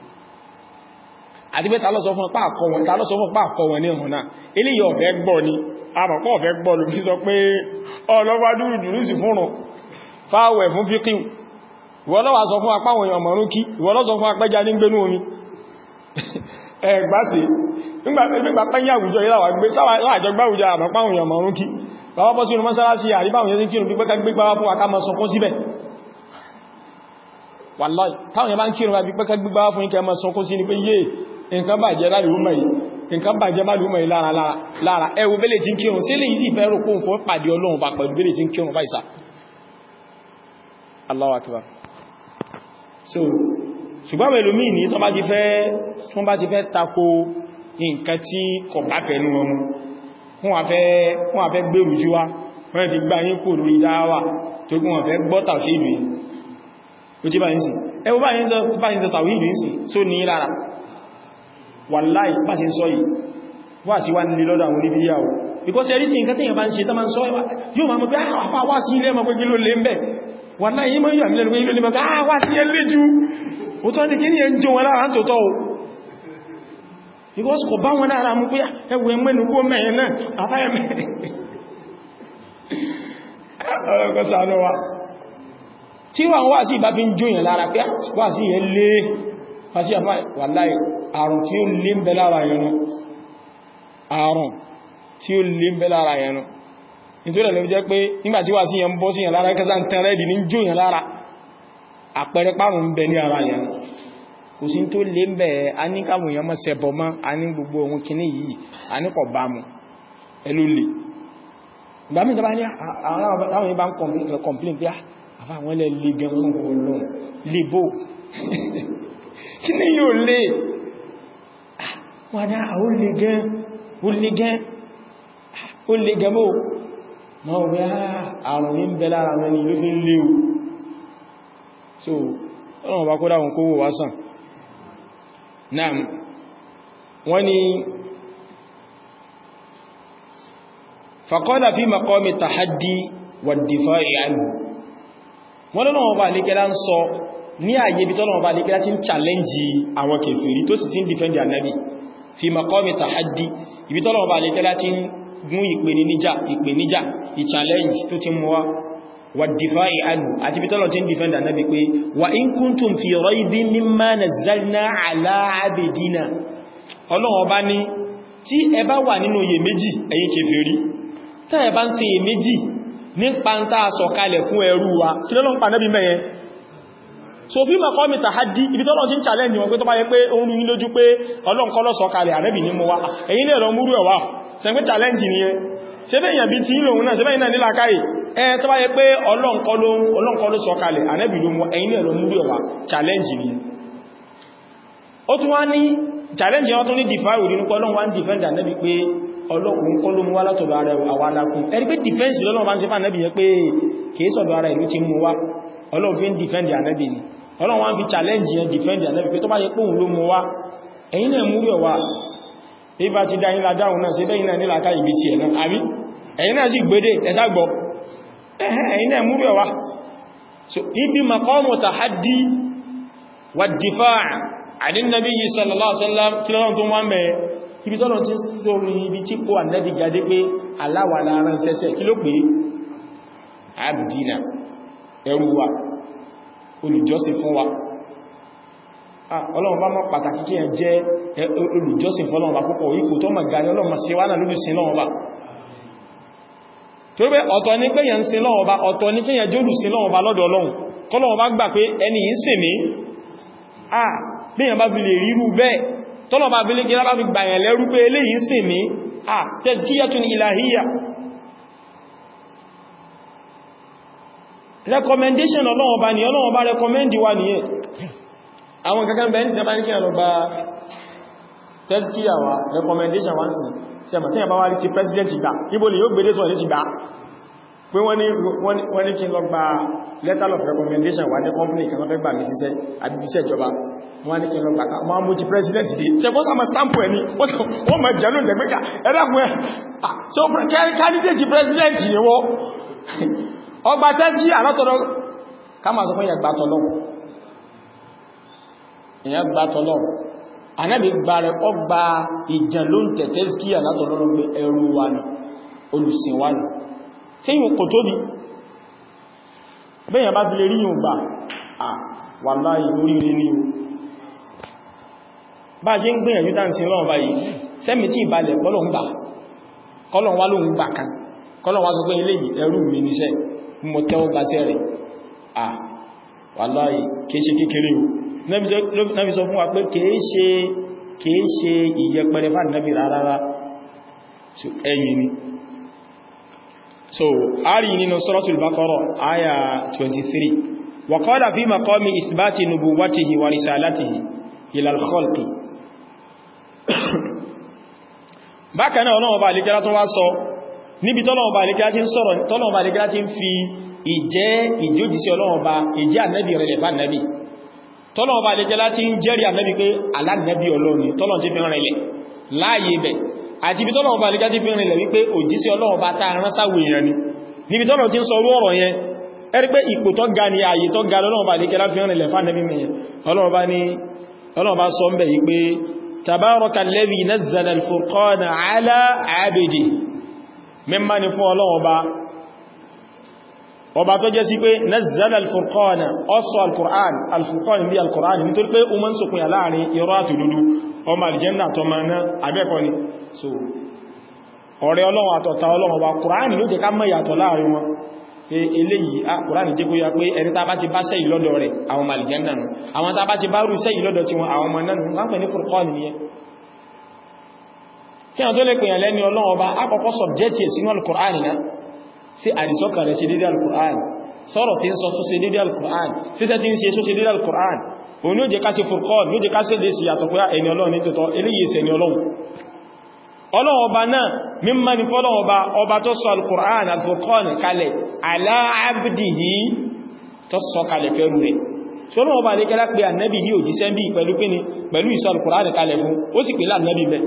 àti pé tàlọ́sọ fún pàkọ wọn ní ọ̀nà eléyìí ọ̀fẹ́ gbọ́ ni àmọ̀pọ̀ ọ̀fẹ́ gbọ́ ló fi sọ pé ọlọ́wà dúrùdúrù sí fúnrùn fáwẹ̀ fún fíkíù ìwọ́lọ́wà sọ fún apáwọn èèyàn mọ̀rún kí ìwọ́lọ́sọ fún apẹ́já ní gbénú omi ẹgbásí nígbà pẹ́yìn àwùjọ ìlàwà gbé sáwàjọ gbáwùjọ àmọ̀páwọn èèyàn mọ̀rún kí bàbá bọ́ sínú mọ́sálásí àríbáwọn yẹn kírun pípẹ́ gbígbá fún akámọ́ sọkún síbẹ̀ wàláhì táwọn yẹn bá ń kírun pípẹ́ gbígbá fún ikẹ́ mọ́ sọkún sí ní pé yé nǹkan bàjẹ́ láàrínwó yìí lára ẹwù bẹ́lẹ̀ tí ń kírun sí lè yìí sì fẹ́ rò kóhùn fún pàdé Ọlọ́run bá pẹ̀lú bẹ́lẹ̀ tí ń kírun báyìí sá Allahu Akbar so ṣùgbọ́n mẹ́lú mí ní tán bá ti fẹ́ tako nǹkan tí kò bá fẹ́ nú wọn wọ́n wà fẹ́ gbèrú jú wá wọ́n fi gbá yín kò lórí dáwà tó kún wọ́n fẹ́ gbọ́ tàwhídù yìí ó tí bá yín sí ẹwọ bá yín sọ tàwhídù yìí sí só ní lára wàláì bá ṣe sọ yìí wà sí wá nílé lọ́dọ̀ àwọn oníbíyàwó because everything nǹkan tẹ́yàn bá ń ṣe tán máa ń sọ yóò máa mọ̀ pé àpá wá sí ilé ẹmọ pé kí ló lè ń bẹ̀ wàláì yí mọ́ yóò àmìlẹ̀ pé kí ló lè mọ̀ pé wá sí ẹlé jù ó tọ́ ní kí ní ẹjọ́ wọn lára ń tòótọ́ o because kò bá wọn lára mú pé ẹwẹ mẹ́nu kó mẹ́rin náà àfáyẹ̀mẹ́ ọlọ́kọ́ sàánú wa tí wọ́n wá sí ìbá fi ń jóyàn lára pé wá sí ẹ lé wá sí àfáyẹ̀ wàláì àrùn tí ó lé ń bẹ lára yẹnu àrùn tí ó lè ń bẹ lára yẹn nítorí ẹ̀lẹ́bí jẹ́ pé nígbàtí wà sí yẹn bọ́ sí yẹn lára kẹsà ń tẹ́rẹ́ ìdí ní jó yẹn lára àpẹẹrẹ pàrùn ń bẹ ní ara yẹn kò sí tó lè ń bẹ a ní káwọn èèyàn mọ́ sẹ́bọ̀ mọ́ a ní gbogbo ohun kìíní yìí a ní kọ̀ bá mu ẹlú lè ìgbà mí ìjọba ní àwọn ìbá ń complain pé àbá àwọn ilẹ̀ lè gan mọ́ ọlọ́run lè bó kí ní yóò lè wọ́n ní àwọn lè gan ó lè gan mọ́ mọ́ wẹ́ àrùn ní bẹ lára wọn ni ló fi ń léwu so ọlọ́run bá kó dáwọn kó wò wá sàn náà wọ́n ni faqala fi maqami tahaddi wa difa'i anhu wọ́n lọ́wọ́ bá lékẹ́lá ń sọ ní àyè bí tọ́lọ́wọ́ bá lékẹ́lá tí ń challenge àwọn kèfèrí tó sì tí ń defend Ànábì fi maqami tahaddi ibi tọ́lọ́wọ́ bá lékẹ́lá tí ń gún ìpèníjà ìchallenge tó ti mú wa difa'i anhu àti bí tọ́lọ́wọ́ tí ń defend Ànábì pé wa in kuntum fi raybin mimma nazzalna ala abidina ọlọ́wọ́ bá ní tí ẹ bá wà nínú iyèméjì ẹ̀yin kèfèrí tẹ́ ẹ bá ń ṣe iyèméjì nípa ń tàà sọ̀kalẹ̀ fún ẹrú wa kí lọ́lọ́ ń pa Nábì mẹ́yẹn so fi maqami tahaddi ibi tọ́lọ́ tí ń challenge wọn pé tó bá yẹ pé oòrùn yí lójú pé Ọlọ́run kọ́ ló sọ̀kalẹ̀ Ànábì ní mú wá ẹ̀yin lè lọ múrú ẹ̀wà ṣe pé challenge nìyẹn ṣe bẹ́ èyàn bí tí ń lòun náà ṣe bẹ́ ìnà nílá káyì tó bá yẹ pé Ọlọ́run kọ́ ló sọ̀kalẹ̀ Ànábì ló mú ẹ̀yin lè lọ múrú ẹ̀wà challenge nìyẹn ó tún wá ní challenge wọn tún ní defile nínú Ọlọ́run wá ń defend Ànábì pé Ọlọ́run kọ́ ló mú wá látọ̀dọ̀ ara àwádá fún ẹni pé defense lọ́nà bá ń ṣe fà Ànábì yẹn pé kìí sọ̀dọ̀ ara ìlú ti mú wá Ọlọ́run fi ń defend Ànábì ni Ọlọ́run wá ń fi challenge yẹn defend Ànábì pé tó bá yẹ pé òun ló mú wá ẹ̀yin náà múrú ẹ̀wà ìbá ti dá ìlà dáhùn náà sí bẹ́yìn náà nílà ká ìbí ti ẹ̀ náà àbí ẹ̀yin náà sì gbédé ẹ̀sàgbọ́ ẹ̀yin náà múrú ẹ̀wà so ibi maqamu tahaddi wa difa' 'ani an-nabiy sallallahu alaihi wasallam kí lọ́run tó wá mẹ́ ibi tọ́lọ̀ tí sórí ibi tí kó Ànábì gádé pé aláwàlá ránṣẹ́ṣẹ́ kí ló pé abdina ẹrú wa olùjọ́sìn fún wa Ọlọ́run bá mọ́ pàtàkì kí ẹ jẹ́ olùjọ́sìn fún Ọlọ́run bá púpọ̀ ipò tó mọ̀ gani Ọlọ́run sí wá náà lójú sí lọ́wọ́ bá tó pé ọ̀tọ̀ ní pé yẹn sin lọ́wọ́ bá ọ̀tọ̀ ní pé yẹn jólù sí lọ́wọ́ bá lọ́dọ̀ Ọlọ́run kọ́lọ́wọ́ bá gbà pé ẹni yìí sìn mí bí yẹn bá fi lè rírú bẹ́ẹ̀ tọ́lọ̀ bá bílé gẹ́rẹ́ bá fi gbàyàn lẹ́rú pé eléyìí sìn mí tazkiyatun ilahiyya recommendation Ọlọ́run bá ní Ọlọ́run bá recommend wa nìyẹn àwọn kankan bẹ̀rẹ̀ sí ẹbá ní kí ẹ lọ bá tazkiya wa recommendation wá sí sí ẹmà tí ẹ bá wá rí ti president gbà níbo ni yóò gbédé tó ọ̀lẹ́ ti gbà pé wọ́n ní kí lọ gba letter of recommendation wà ní company kan fẹ́ gbà mí síṣẹ́ àbíbíṣẹ́ ìjọba wọ́n ní kí lọ gbà wọ́n mú ti president dé ṣe kó sáàmà stamp ẹ̀ ní wọ́n mọ̀ jẹ́lú lẹ́gbẹ́gà ẹ̀dàkùn ẹ̀ so candidate president ni wọ́n ọgbà tẹ́sí alátọ́dọ́ ká máa sọ fún ìyàgbà tọ́lọ́ Ànábì gba rẹ̀ ọgbà ìjàn ló ń tẹ̀tẹ́ sí alátọ́dọ́ pé ẹrú wa nù olùsìn wa nù tí yíò kò tóbi bẹ́yàn bá fi lè rí yíò gbà wallahi oríire ní o bá ṣe ń gbìyànjú dáǹsí lọ́wọ́ báyìí sẹ́mì tí ìbalẹ̀ kọ́lọ̀ wá lóhun gbà kan kọ́lọ̀ wá sọ pé eléyìí ẹrú mi níṣẹ́ mọ̀ tẹ́wọ́ gbáṣẹ́ rẹ̀ wallahi kìí ṣe kékeré o Nábì sọ fún wa pé kìí ṣe ìyẹpẹrẹ fà Nábì rárá ẹ̀yìn ni so ari nínú suratul Baqara aya 23 wa qala fi maqami ithbati nubuwwatihi wa risalatihi ila al-khalqi bákan náà Ọlọ́run bá lékẹ́lá tó wá sọ níbi tọ́lọ́run bá lékẹ́lá tí ń sọ̀rọ̀ tọ́lọ́run bá lékẹ́lá tí ń fi ìjójísí Ọlọ́run bá ìjẹ́ Ànábì rẹ̀ lẹ̀fà Ànábì tọ́lọ́run bá lékẹ́lá tí ń jẹ́rìí Ànábì pé alánàbí Ọlọ́run ni tọ́lọ́run ti fi rẹ̀ lẹ̀ láàyè bẹ̀ àti ibi tọ́lọ́run bá lékẹ́lá tí fi rẹ̀ lẹ̀ wípé òjísí Ọlọ́run bá táa rán sáwò èèyàn ni níbi tọ́lọ́run tí ń sọ orú ọ̀rọ̀ yẹn ẹ̀rí pé ipò tó ga ni ààyè tó ga lọ́lọ́run bá lékẹ́lá fi rẹ̀ lẹ̀ fà Ànábì mẹ́yẹn Ọlọ́run bá sọ ń bẹ̀ yí pé tabaraka alladhi nazzala al-furqana ala abidi mímá ni fún Ọlọ́run ọba tó jẹ́ sí pé nazzala al-furqana ọsọ al-furqan bí al-Qur'an nítorí pé o mọ́ ń sọkùn yà láàrin irọ́ àti dúdú ọmọ aljanna tó ma ná abẹ́kọ́ ni so ọ̀rẹ́ Ọlọ́run àtọ̀tá Ọlọ́run ọba Kùránì ló jẹ́ ká mọ̀ ìyàtọ̀ láàrin wọn pé eléyìí Kùránì jẹ́ kó yá pé ẹni tá bá ti bá sẹ́yìn lọ́dọ̀ rẹ̀ àwọn ọmọ àlìjánnà nù àwọn tá bá ti bá rú sẹ́yìn lọ́dọ̀ tí wọn àwọn ọmọ náà nù wọ́n pè ní Furqan nìyẹn kí àwọn tó lè pèyàn lẹ́ni Ọlọ́run ọba àkọ́kọ́ subject sínú Al-Kùránì náà sí àdìsọ́kàn rẹ̀ sí dédé Al-Kùránì sọ̀rọ̀ tí ń sọ sí dédé Al-Kùránì síṣẹ́ tí ń ṣe sí dédé Al-Kùránì òun ní ó jẹ́ ká sí Furqan ní ó jẹ́ ká sí lè sí yàtọ̀ pé ẹni Ọlọ́run ní tòótọ́ eléyìí ṣe ni Ọlọ́run Ọlọ́run ọba náà mímọ́ ní fọ́lọ́run ọba tó sọ Al-Qur'an Al-Furqan kalẹ̀ ala abdihi tó sọ kalẹ̀ fẹ́rù rẹ̀ ṣọ́lọ́run ọba lè kẹ́lá pé annabi ní òjíṣẹ́ bí pẹ̀lú kíni pẹ̀lú ìsọ Al-Qur'an kalẹ̀ fún ó sì pèlá annabi bẹ́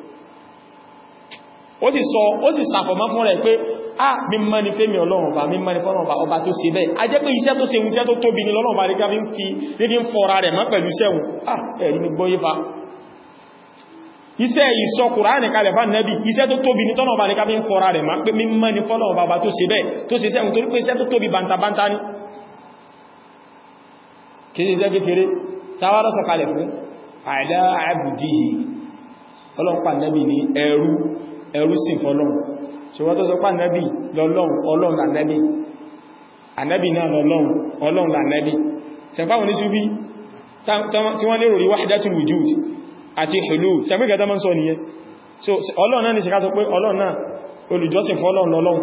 ó sì sàfọ̀mọ́ fún rẹ̀ pé mímọ́ ní fẹ́mi Ọlọ́run ọba mímọ́ ní fọ́lọ́run ọba tó ṣe bẹ́ẹ̀ a jẹ́ pé iṣẹ́ tó ṣe iṣẹ́ tó tóbi ní Ọlọ́run ọba lè ká fi ń fọ́ra rẹ̀ mọ́ pẹ̀lú iṣẹ́ ẹ̀rí mi gbọ́ yífa iṣẹ́ ìsọ Kùránì kalẹ̀ fún Ànábì iṣẹ́ tó tóbi ní tọ́nà ọba ní ká bí ń fọ́ra rẹ̀ máa pé mímọ́ ní fọ́nà ọba tó ṣe bẹ́ẹ̀ tó ṣe sẹ́hùn torí pé iṣẹ́ tó tóbi bàntàbàntà ní kìí iṣẹ́ kékeré tàwárọ́ sọ kalẹ̀ fún ala abdihi ọlọ́pàá Ànábì ní ẹrú sí fọ́lọ́run ṣùgbọ́n tó sọ pé Ànábì Ọlọ́run Ànábì Ànábì náà Ọlọ́run Ànábì sẹ̀fáwọn ní ṣúbí tí wọ́n lérò rí wahdatul wujud àti hulul sẹ́gbẹ́ gẹ́gẹ́ mọ́ sọ nìyẹn so Ọlọ́run náà ní ṣe ká sọ pé Ọlọ́run náà olùjọ́sìn fún Ọlọ́run lọ́lọ́run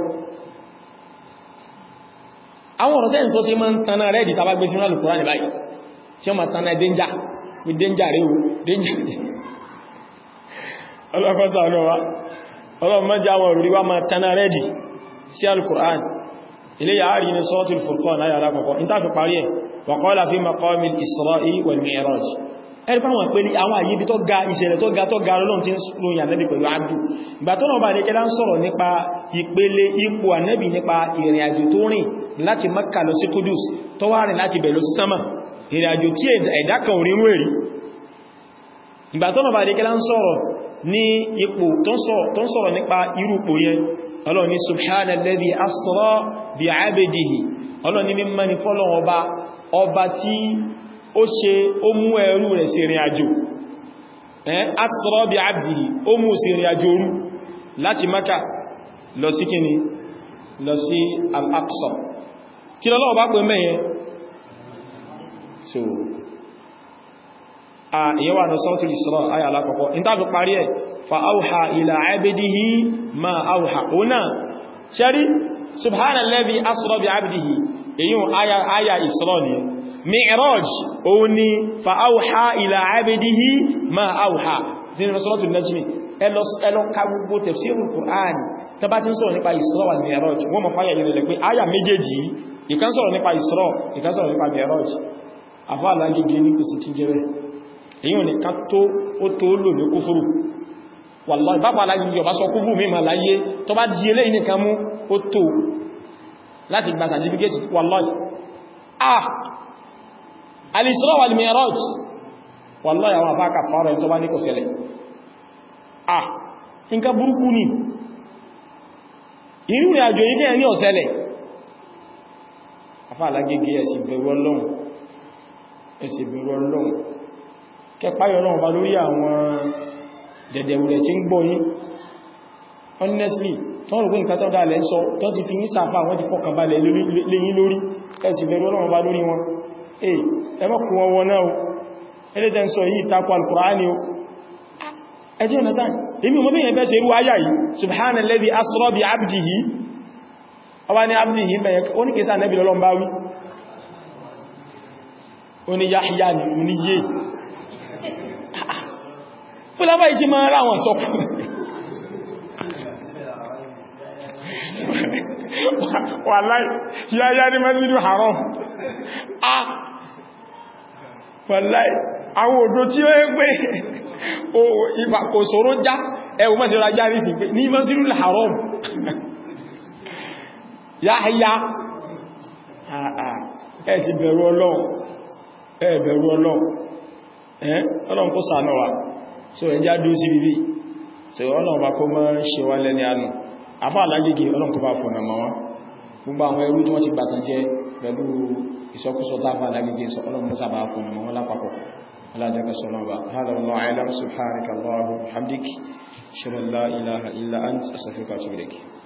àwọn ọ̀rọ̀ tẹ́ ń sọ sí máa ń tanná rẹ̀ dì tàbá gbé sínú Al-Qur'ani báyìí tí ó máa tanná danger with danger rẹ̀ o danger ọlọ́kọ́sà ọlọ́wà Ọlọ́run má já wọn rí wá máa tanná rẹ̀ dì sí Al-Qur'ani ilé yà rí ní Suratul Furqan ayà alákọ̀ọ́kọ́ in tàfi parí ẹ̀ wa qala fi maqami al-Isra'i wal-Mi'raj ẹ̀rí fáwọn pé ní àwọn àyíbi tó ga ìṣẹ̀lẹ̀ tó ga lọ́nà tí ń ròyìn ànẹ́bì pẹ̀lú àdù ìgbà tó náà bá ní kẹ́lá ń sọ̀rọ̀ nípa ìpele ipò ànẹ́bì nípa ìrìn àjò tó rìn láti Mákkà lọ sí Kudus tó wá rìn láti bẹ̀ lọ sí sámà ìrìn àjò tí ẹ̀dá kan ò rírú èrí ìgbà tó náà bá ní kẹ́lá ń sọ̀rọ̀ ní ipò tó ń sọ̀rọ̀ nípa irú ipò yẹn Ọlọ́run ní subhanalladhi asra bi 'abdihi Ọlọ́run ní mímọ́ ni fọ́lọ́run ọba tí ó mú ẹrú rẹ̀ sí ìrìn àjò asra bi 'abdihi ó mú sí ìrìn àjò orú láti Mákà lọ sí kíni lọ sí al-Aqsa kí lọ́lọ́wọ́ bá pè mẹ́yẹn so ìyẹ́wà ní Suratul Isra ayà alákọ̀ọ́kọ́ in tàbí parí ẹ̀ fa awha ila 'abdihi ma awha ona ṣẹ́rí subhanalladhi asra bi 'abdihi èyí ayà Isra ni Mi'raj òun ni fa awha ila 'abdihi ma awha nínú Suratul Najm ẹlọ ka gbogbo tafsirul Qur'an tó bá ti ń sọ̀rọ̀ nípa Isra wal Mi'raj wọ́n mọ̀ fáyà ìrìnlẹ̀ pé ayà méjèèjì ìkan sọ̀rọ̀ nípa Isra ìkan sọ̀rọ̀ nípa Mi'raj afá alágége ní kò sí tí jẹ́rẹ̀ èyí ni ká tó ó tó lò ní kúfúrù wallahi bápa alágége ọba sọ kúfúrù mímọ̀ láyé tó bá di eléyìí nìkan mú ó tó láti gba certificate wallahi al-Isra wal Mi'raj wallahi àwọn afá kàfàrà tó bá ní kò ṣẹlẹ̀ nǹkan burúkú ni irú rẹ̀ àjò yìí kẹ́ ní ọ̀sẹ̀lẹ̀ afá alágége ẹ̀sìn bẹ̀rù Ọlọ́run kẹpáyọ̀ Ọlọ́run bá lórí àwọn dẹ̀dẹ̀wùrẹ̀ tí ń gbọ́ yín honestly tó rò pé nǹkan tó dáa lẹ́ sọ tó ti fi yín sàfà wọ́n ti fọkàn balẹ̀ léyìn lórí ẹ̀sìn bẹ̀rù Ọlọ́run bá lórí wọn ẹmọ́kù wọn náà ẹlẹ́dẹ̀ ń sọ yìí takọ Al-Qur'ani o ẹjẹ́ ọ̀nà sáà èmi mọ́ bí yẹn fẹ́ ṣe irú ayà yìí subhanalladhi asra bi 'abdihi ọwá ní abdihi bẹ̀yẹ ó ní kẹsà nẹ́bì lọ́lọ́ bá wí ó ní Yahya ní yé fúlábà ìjí máa ráwọn sọ́kù wallahi Yahya ní Masjidu Haram wallahi àwọn òdó tí ó ń pé kò sọ̀rọ̀ já ẹwọ mọ́ sí ra já rí sí pé ní Masjidul Haram Yahya ẹ̀sì bẹ̀rù Ọlọ́run Ọlọ́run kó ṣàánú wa so ẹjá dó sí bíbí so Ọlọ́run bá kó mọ́ ṣe wá lẹ́ni àánú afá alágége Ọlọ́run kó bá fọ̀nà mọ́ wọn gbogbo àwọn ẹrú tí wọ́n ti gbàtàn jẹ pẹ̀lú ìsọkúsọ táfà alágége Ọlọ́run mọ́ sábà fọ̀nà mọ́ wọn lápapọ̀ لا جاك صنابا. هذا والله أعلم. سبحانك اللهم وبحمدك أشهد أن لا إله إلا أنت أستغفرك وأتوب إليك.